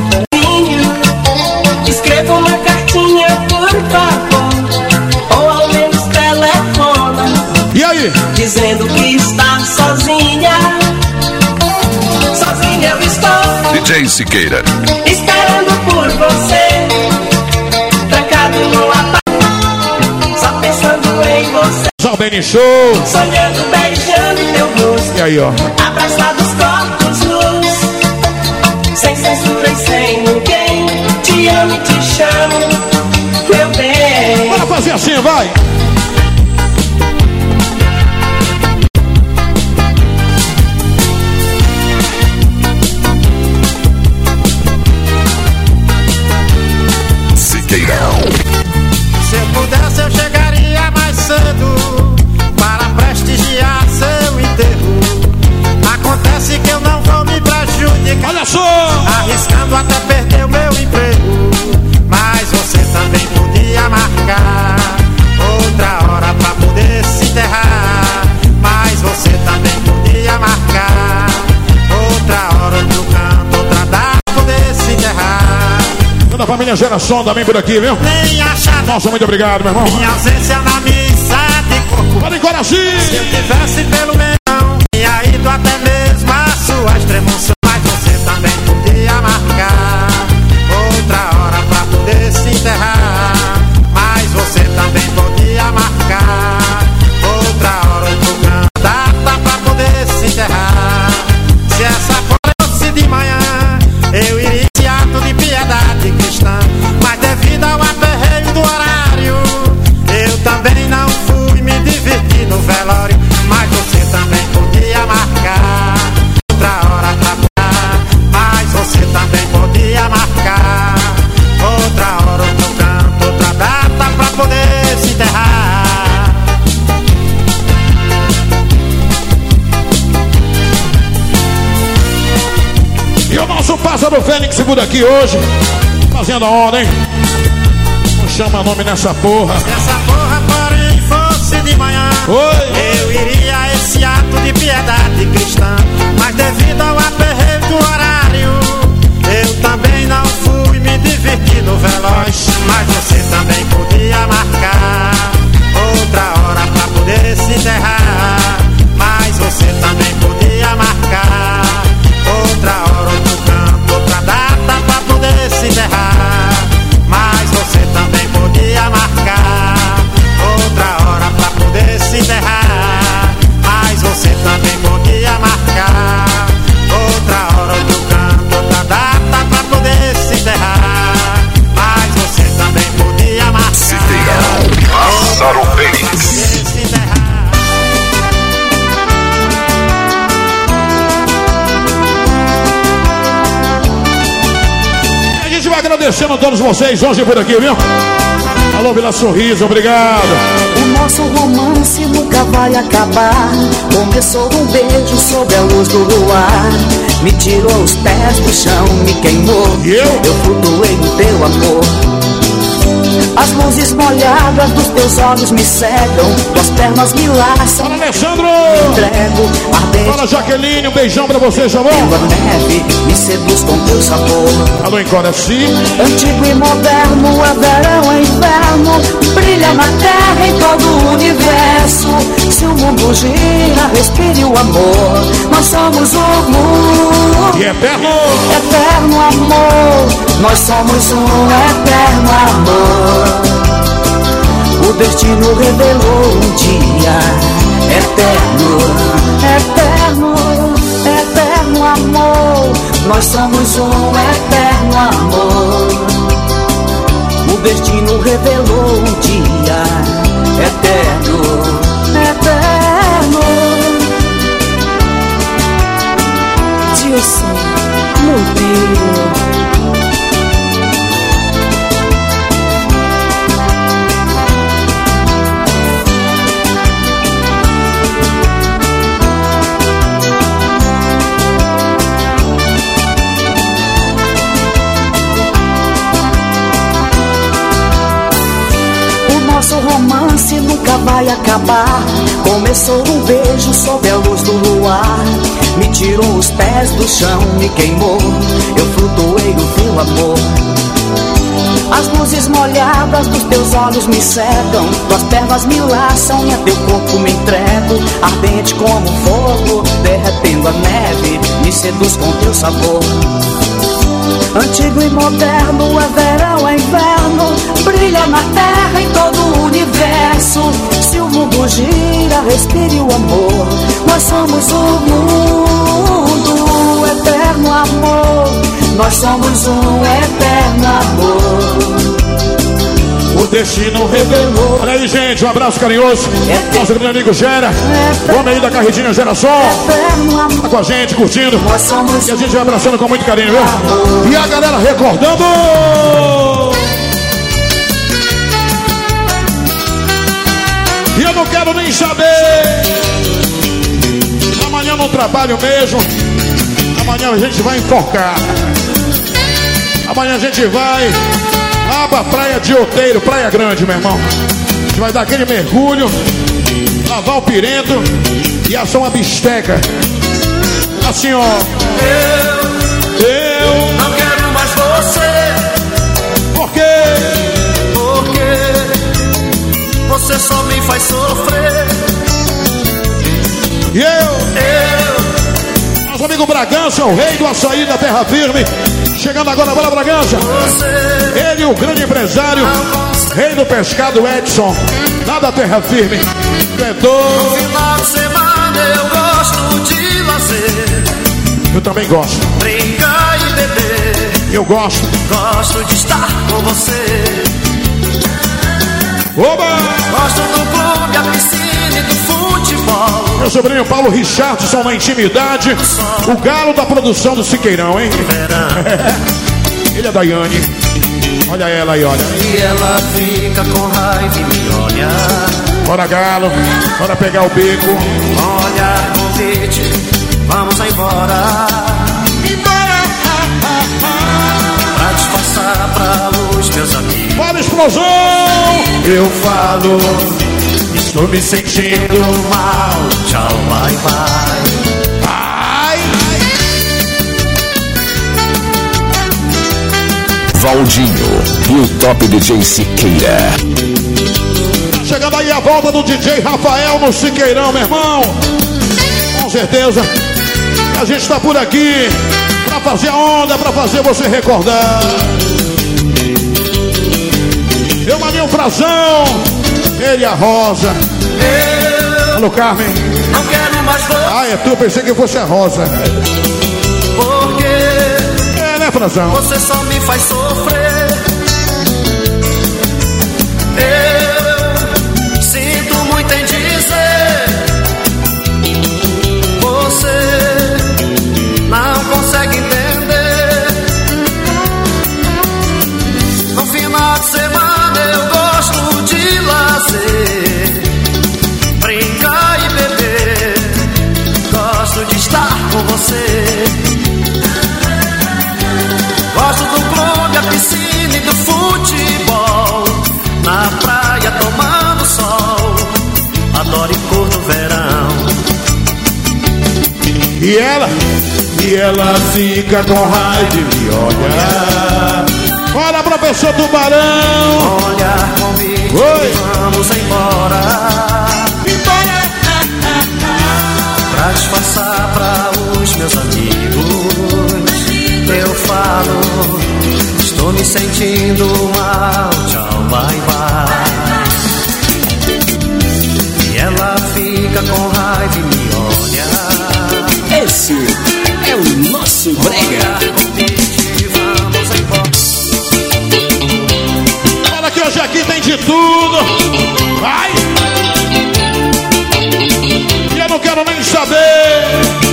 Escreva uma cartinha, por favor, ou ao menos telefona.
E aí?
Dizendo que está sozinha. Sozinha eu estou,
DJ Siqueira,
esperando por você, trancado no apartamento, só pensando em você.
Só Benny Show.
Sonhando, beijando teu rosto.
E aí, ó.
Abraçados corpos nus, sem censura e sem ninguém. Te amo e te chamo, meu bem.
Bora fazer assim, vai.
Siqueirão.
Se eu pudesse eu chegaria mais cedo para prestigiar seu enterro. Acontece que eu não vou me prejudicar,
olha só,
arriscando até perder o meu emprego. Mas você também podia marcar outra hora pra poder se enterrar. Mas você também podia marcar outra hora, outro canto, outra data pra poder se enterrar.
Toda a família Geração também por aqui, viu?
Nem achar.
Nossa, muito obrigado, meu irmão.
Minha ausência na missa de corpo.
Para em Coraci.
Se eu tivesse pelo menos tinha ido até mesmo a sua extremoção. Mas você também podia marcar outra hora pra poder se enterrar. Mas você também podia marcar outra hora, outro canto, data pra poder se enterrar. Se essa fosse de manhã, eu iria esse ato de piedade cristã. Mas devido ao aperreio do horário, eu também não fui me divertir no velório. Mas você também podia marcar outra hora.
E o nosso pássaro Fênix por aqui hoje, fazendo a onda, hein? Não chama nome nessa porra.
Se essa porra, porém, fosse de manhã, eu iria a esse ato de piedade cristã. Mas devido ao aperreio do horário, eu também não fui me divertir no veloz. Mas você também podia marcar outra hora pra poder se enterrar. Mas você também podia marcar outra hora, outro canto, outra data pra poder se enterrar. Mas você também podia marcar outra hora pra poder se enterrar. Mas você também podia marcar outra hora, outro canto, outra data pra poder se enterrar. Mas você também podia marcar
Pássaro Fênix.
A gente vai agradecendo a todos vocês hoje por aqui, viu? Alô, Vila Sorriso, obrigado.
O nosso romance nunca vai acabar. Começou um beijo sob a luz do luar. Me tirou os pés do chão, me queimou. Eu flutuei no teu amor. As luzes molhadas dos teus olhos me cegam, tuas pernas me laçam.
Fala, Alessandro!
Entrego, ardente.
Fala, Jaqueline, um beijão pra vocês, amor.
A neve me seduz com teu sabor.
Alô, em Coraci.
Antigo e moderno, é verão, é inverno. Brilha na terra, em todo o universo. Se o mundo gira, respire o amor. Nós somos o mundo.
E eterno?
Eterno amor. Nós somos um eterno amor. O destino revelou um dia eterno, eterno, eterno amor. Nós somos um eterno amor. O destino revelou um dia eterno, eterno. Dilson, meu Deus. Nosso romance nunca vai acabar. Começou um beijo sob a luz do luar. Me tirou os pés do chão, me queimou. Eu flutuei no teu amor. As luzes molhadas dos teus olhos me cegam, tuas pernas me laçam e a teu corpo me entrego. Ardente como fogo, derretendo a neve, me seduz com teu sabor. Antigo e moderno, é verão, é inverno. Brilha na terra, em todo o universo. Se o mundo gira, respire o amor. Nós somos o mundo, eterno amor. Nós somos um eterno amor.
O destino revelou. Olha aí, gente, um abraço carinhoso. Nosso grande amigo Gera, o homem aí da carretinha Geração, tá com a gente, curtindo. E a gente vai abraçando com muito carinho, viu? E a galera recordando. E eu não quero nem saber. Amanhã eu não trabalho mesmo. Amanhã a gente vai enforcar. Amanhã a gente vai lá pra praia de Outeiro, Praia Grande, meu irmão. A gente vai dar aquele mergulho, lavar o pirento e assar uma bisteca. Assim, ó. Eu
não quero mais você.
Por quê?
Porque você só me faz sofrer.
E nosso amigo Bragança, o rei do açaí da Terra Firme. Chegando agora, bora Bragança. Ele, o grande empresário, rei do pescado Edson, lá da Terra Firme.
No final de semana eu gosto de lazer.
Eu também gosto.
Brincar e beber.
Eu gosto.
Gosto de estar com você.
Oba!
Gosto do clube, a piscina e do futebol.
Meu sobrinho Paulo Richardson na intimidade. O galo da produção do Siqueirão, hein? Ele é Daiane. Olha ela aí, olha.
E ela fica com raiva e me olha.
Bora galo, bora pegar o bico.
Olha, convite, vamos embora.
Embora! explosão.
Eu falo, estou me sentindo mal. Tchau, bye, bye.
Ai.
Valdinho e o Top DJ Siqueira.
Chegando aí a volta do DJ Rafael no Siqueirão, meu irmão. Com certeza a gente tá por aqui pra fazer a onda, pra fazer você recordar. Meu maninho Frazão, ele e a Rosa. Alô, Carmen.
Não quero mais você.
Ah, é tu, eu pensei que fosse a Rosa.
Porque
é, né, Frazão?
Você só me faz sofrer. Eu sinto muito em dizer. Você não consegue entender. No final de semana eu gosto de lazer, brincar e beber. Gosto de estar com você. Gosto do clube, a piscina e do futebol, na praia tomando sol. Adoro e curto o verão.
E ela fica com raiva e me olha. Olha, professor Tubarão.
Olhar comigo,
oi,
vamos embora. Pra disfarçar pra os meus amigos, eu falo, estou me sentindo mal. Tchau, bye, bye. E ela fica com raiva e me olha.
Esse é o nosso brega.
Olha que hoje aqui tem de tudo. Vai! E eu não quero nem saber.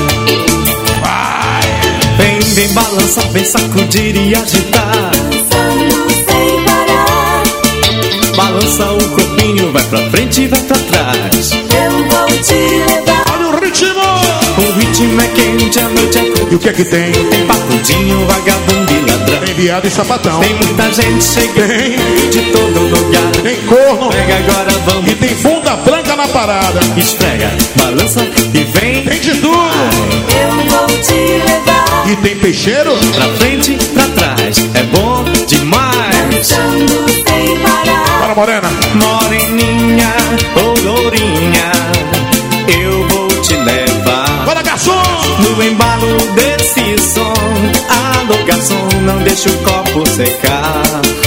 Vai!
Vem balançar, vem sacudir e agitar.
Sem parar.
Balança o corpinho, vai pra frente e vai pra trás.
Eu vou te levar.
Olha o ritmo!
O ritmo é quente, a noite é curta.
E o que é que tem?
Tem pacudinho, vagabundo e ladrão.
Tem viado e sapatão.
Tem muita gente chegando de todo lugar.
Tem corno.
Pega agora, vamos.
E tem bunda branca na parada.
Esfrega, balança e vem.
Tem de tudo.
Eu vou te levar.
E tem peixeiro.
Pra frente, pra trás. É bom demais.
Dançando sem parar.
Bora, morena.
Moreninha ou lourinha, eu vou te levar.
Bora, garçom.
No embalo desse som. Alô, garçom, não deixa o copo secar.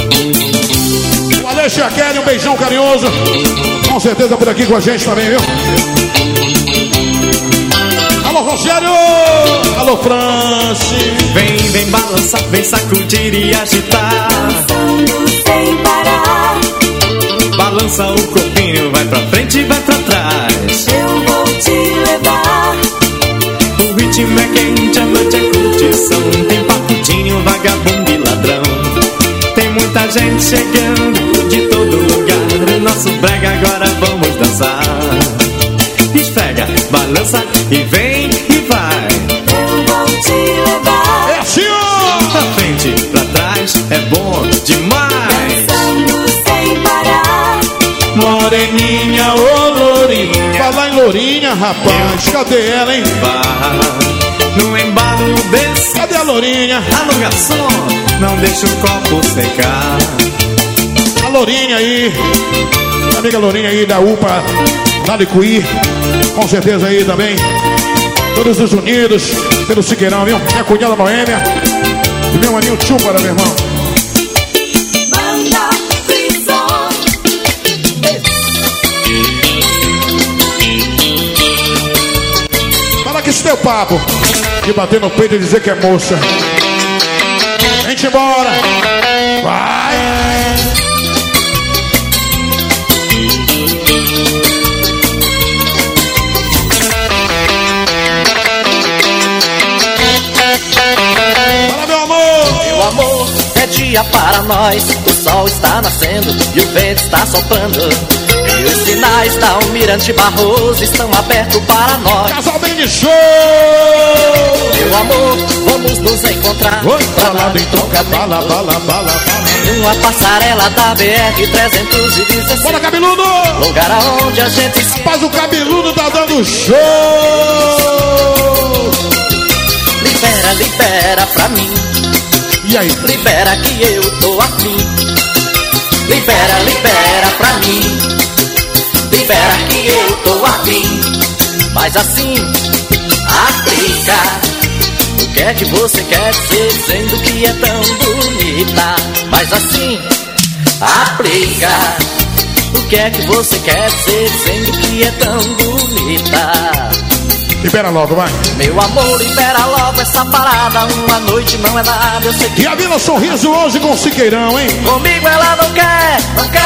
O Alexandre e a Kelly, um beijão carinhoso. Com certeza por aqui com a gente também, viu? Alô, Rogério! Alô, Franci!
Vem balançar, vem sacudir e agitar.
Dançando sem parar.
Balança o corpinho, vai pra frente e vai pra trás.
Eu vou te levar.
O ritmo é quente, a noite é curtição. Tem pacudinho, vagabundo e ladrão. Tem muita gente chegando de todo lugar. Nosso brega, agora vamos dançar. Esfrega, balança e vem e vai.
Eu vou te levar.
É assim, ó!
Pra frente, pra trás, é bom demais.
Dançando sem parar.
Moreninha ou lourinha.
Falar em lourinha, rapaz. Cadê ela, hein?
No embalo desse.
Cadê a lourinha?
Alô, garçom, não deixa o copo secar.
A lourinha aí. A amiga lourinha aí da UPA, da Licuí. Com certeza aí também. Todos os unidos pelo Siqueirão, viu? Minha cunhada Noêmia. E meu maninho Chúpara, meu irmão.
Banda Frison.
Fala que esse teu papo de bater no peito e dizer que é moça. Vem-te embora. Vai. Fala, meu amor.
Meu amor, é dia para nós. O sol está nascendo e o vento está soprando. E os sinais da Almirante Barroso estão abertos para nós.
Casal bem de show!
Meu amor, vamos nos encontrar.
Oi, balada em troca, bala.
Numa passarela da BR-316.
Bora, cabeludo!
Lugar aonde a gente se...
Rapaz, o cabeludo tá dando show!
Libera pra mim.
E aí?
Libera que eu tô afim. Libera pra mim. Libera que eu tô afim. Mas assim, aplica. O que é que você quer dizer dizendo que é tão bonita? Mas assim, aplica. O que é que você quer dizer dizendo que é tão bonita?
Libera logo, vai.
Meu amor, libera logo essa parada. Uma noite não é nada, eu sei que...
E a Vila Sorriso hoje com o Siqueirão, hein?
Comigo ela não quer.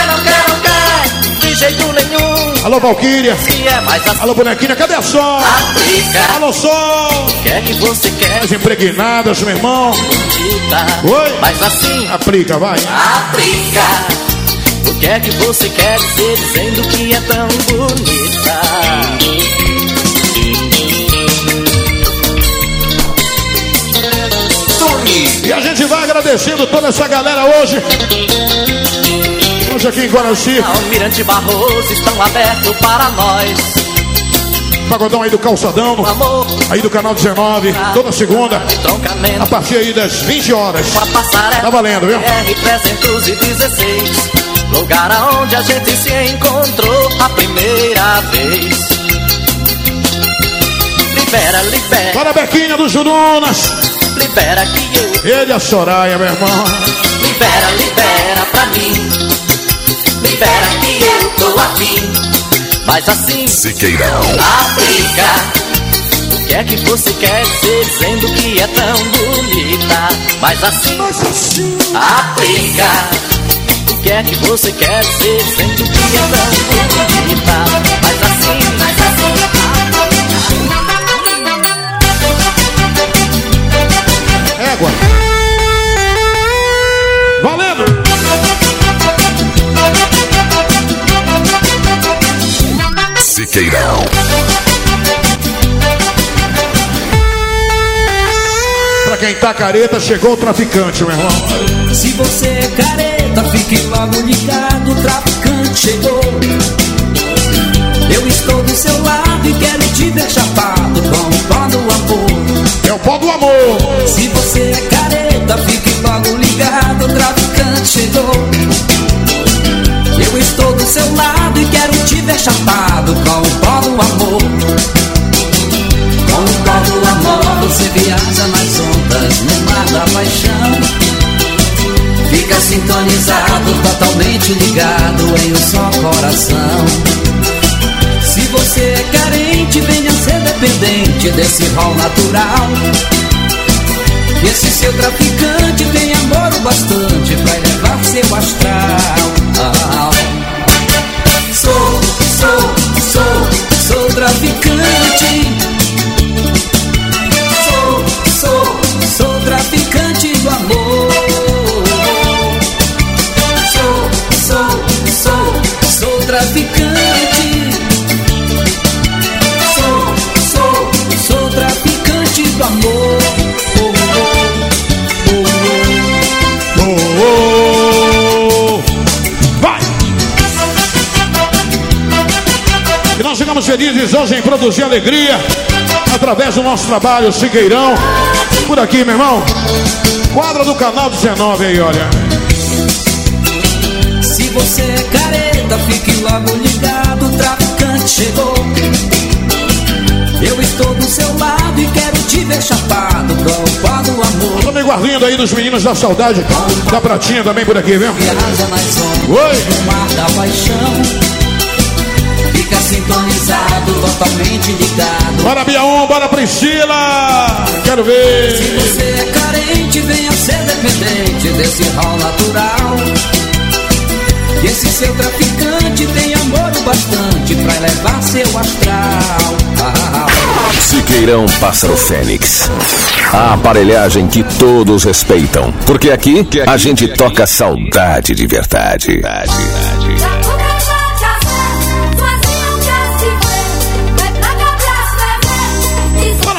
De jeito nenhum.
Alô, Valquíria.
Se é mais assim.
Alô, bonequinha, cadê a Sol?
Aplica.
Alô, Sol.
O que é que você quer?
As impregnadas, meu irmão.
Bonita.
Oi.
Mas assim.
Aplica, vai.
Aplica. O que é que você quer dizer dizendo que é tão bonita?
E a gente vai agradecendo toda essa galera hoje. Hoje aqui em Guaraci.
Almirante Barroso estão abertos para nós.
Pagodão aí do Calçadão, aí do Canal 19, toda segunda, a partir aí das 20 horas. Tá valendo, viu?
R316, lugar onde a gente se encontrou a primeira vez. Libera.
Para a Bequinha do Jurunas.
Libera que eu...
Ele e a Soraya, meu irmão.
Libera pra mim. Libera que eu tô afim. Mas assim,
Siqueirão,
aplica. O que é que você quer dizer dizendo que é tão bonita? Mas assim, aplica. O que é que você quer dizer dizendo que é tão bonita? Mas assim,
égua. Valendo!
Siqueirão.
Pra quem tá careta, chegou o traficante, meu irmão.
Se você é careta, fique logo ligado, o traficante chegou. Eu estou do seu lado e quero te ver chapado com o pó do amor.
É o pó do amor.
Se você é careta, fique logo ligado, o traficante chegou. Eu estou do seu lado e quero te ver chapado com o pó do amor. Com o pó do amor você viaja nas ondas no mar da paixão. Fica sintonizado, totalmente ligado em um só coração. Se você é carente, venha ser dependente desse rol natural. Esse seu traficante tem amor o bastante pra elevar seu astral. Sou traficante. Sou traficante do amor. Sou traficante. Sou traficante do amor.
Vai! E nós ficamos felizes hoje em produzir alegria através do nosso trabalho, Siqueirão. Por aqui, meu irmão. Quadra do Canal 19 aí, olha.
Se você é careta, fique logo ligado, o traficante chegou. Eu estou do seu lado e quero te ver chapado com o pó do amor.
Tô me guardando aí dos meninos da saudade, da Pratinha também por aqui, viu?
Viaja nas ondas,
oi,
no mar da paixão. Fica sintonizado, totalmente ligado.
Bora Biaon, bora Priscila. Quero ver.
Se você é carente, venha ser dependente desse rol natural. E esse seu traficante tem amor o bastante pra elevar seu astral.
Siqueirão Pássaro Fênix. A aparelhagem que todos respeitam. Porque aqui a gente toca saudade de verdade.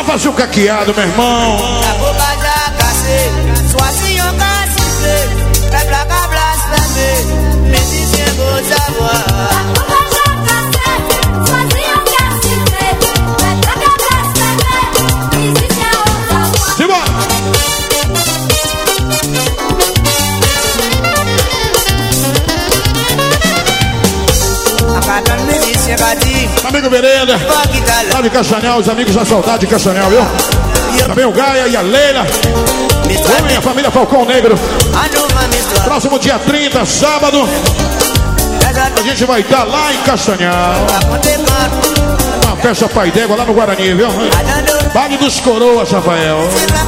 fazer um caqueado, meu irmão.
La boca já cassée, soisinho cassé, la placa blasphème, mais si c'est beau savoir.
Amigo Vereda, lá de Castanhal, os amigos da saudade de Castanhal, viu? Também o Gaia e a Leila. Oi, a família Falcão Negro. Próximo dia 30, sábado, a gente vai estar lá em Castanhal. Uma festa Pai d'Égua lá no Guarani, viu? Baile dos Coroas, Rafael.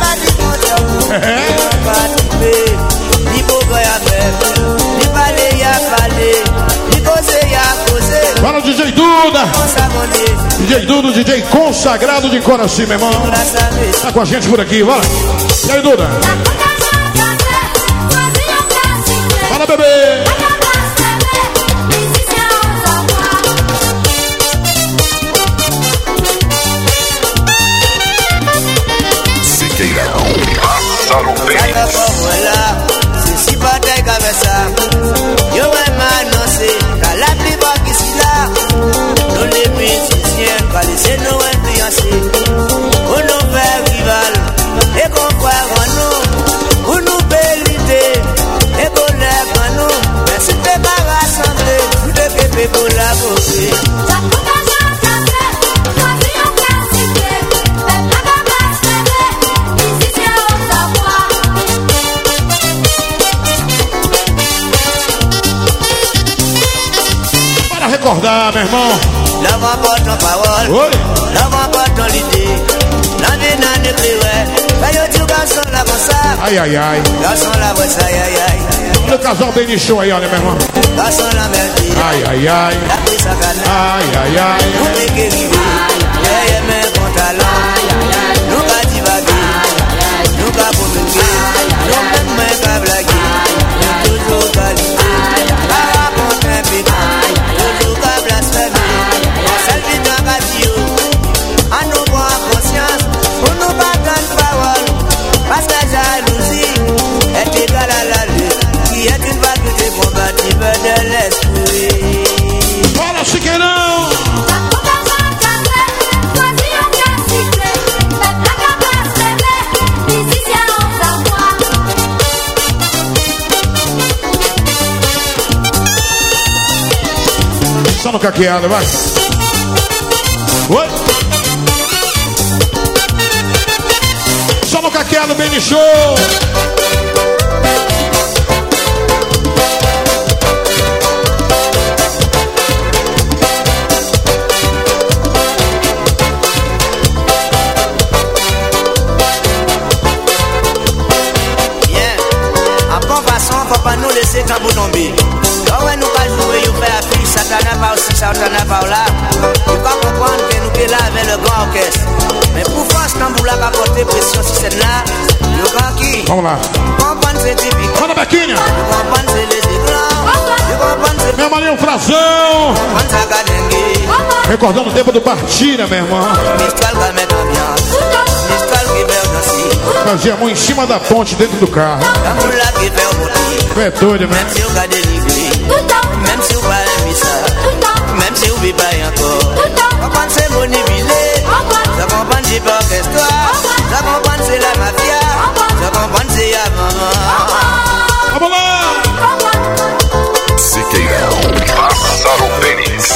Fala DJ Duda, DJ Duda, DJ consagrado de Coraci, meu irmão. Tá com a gente por aqui, bora. E aí, Duda? Fala, bebê.
Siqueirão, Pássaro Fênix.
Yo hermano sé, la piba que si la, no le pienses para ser no influencé, uno fait rival, et qu'on croit en nous, uno bellité, et qu'on lève en nous, mais si t'es pas rassemblé, tout est que t'es collaborer.
Recordar, meu irmão.
Love about no power. Love about no l'idée. La vie n'a ne plus ouais. Vai eu garçon la moça.
Ai, ai, ai.
Garçon la moça, ai, ai, ai.
Olha o casal bem show aí, olha, meu irmão.
Garçon la merdi.
Ai, ai, ai.
La prise à canne.
Ai, ai, ai.
Nous piquer rivé. Derrière mes pantalons. Nous pas divaguer. Nous pas communiquer. Nous même mais pas blaguer. Toujours qualité. Pas raconter un piquant. A nous prend conscience, pour nous pas de parole, parce que la jalousie est égale à la lutte, qui est une faculté combative de l'esprit.
Fala, Siqueirão! Só no caqueado, vai! Oi! Só no caqueado, bem show!
Faut pas nous laisser quand vous tombez. Quand ouais, nous pas jouer, nous fait appui, Satana va aussi, Satana va là. Nous pas comprendre que nous sommes là avec le grand orchestre. Mais pour force, quand vous l'avez apporté pression sur cette là, le grand qui.
Vamos lá.
Comprendre c'est typique.
Manda Bequinha.
Comprendre c'est les écrans.
Meu maninho Frazão. Recordando o tempo do Partilha, meu irmão.
Mistral vai mettre ambiance. Mistral qui veut danser.
Fazia a mão em cima da ponte dentro do carro. É doido, né?
Même si on a dénigré, même si on va un même si on vit pas encore. Ça comprend c'est monibulé, ça comprend c'est pas orchestre, ça comprend c'est la mafia, ça comprend c'est ya maman.
Vamos lá!
Siqueirão, Pássaro Fênix.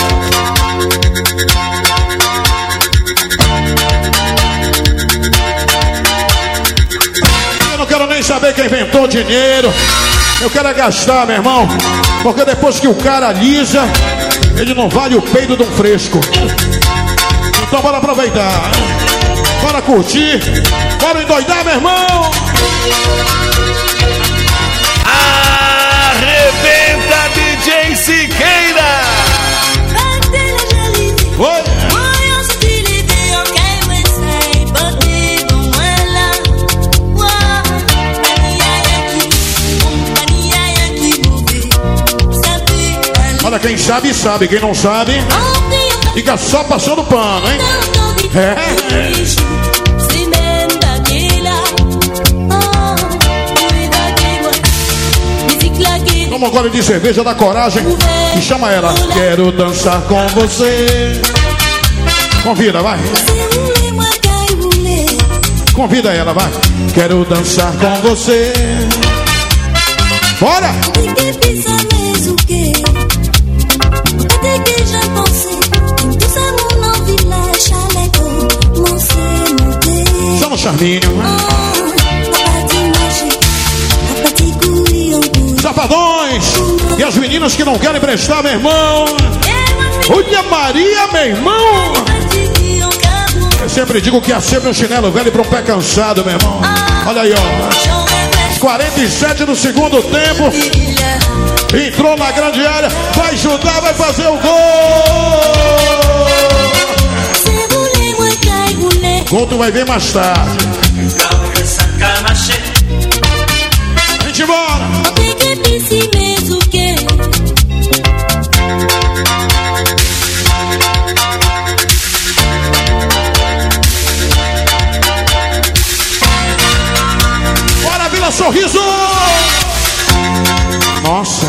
Eu não quero nem saber quem inventou dinheiro. Eu quero é gastar, meu irmão. Porque depois que o cara alisa, ele não vale o peido de um fresco. Então bora aproveitar. Bora curtir. Bora endoidar, meu irmão.
Arrebenta, DJ Siqueira.
Oi. Olha, quem sabe, quem não sabe, fica só passando pano, hein? É. Toma um gole de cerveja, dá coragem e chama ela. Quero dançar com você. Convida, vai. Convida ela, vai. Quero dançar com você. Bora! Chama o Charminho. Safadões! E as meninas que não querem prestar, meu irmão. Olha Maria, meu irmão. Eu sempre digo que há sempre um chinelo velho para um pé cansado, meu irmão. Olha aí, ó. 47 do segundo tempo. Entrou na grande área. Vai ajudar, vai fazer o gol. Gol tu vai ver mais tarde. Vem embora. Bora, Vila Sorriso! Nossa!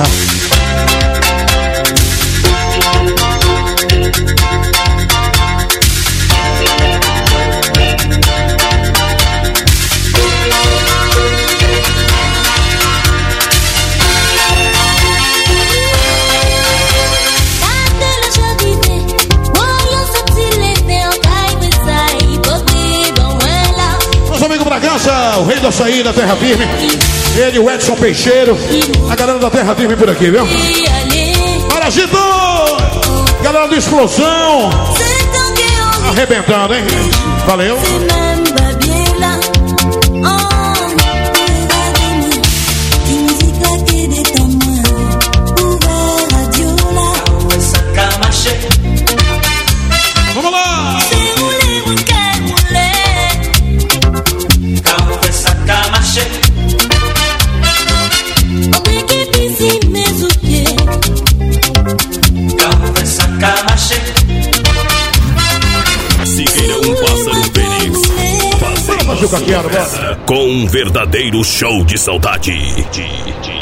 O rei da saída, Terra Firme. Ele, o Edson Peixeiro. A galera da Terra Firme por aqui, viu? Parasito! Galera do Explosão. Arrebentando, hein? Valeu. Vamos lá!
Siqueirão Pássaro Fênix, fazendo
sucesso
com um verdadeiro show de saudade.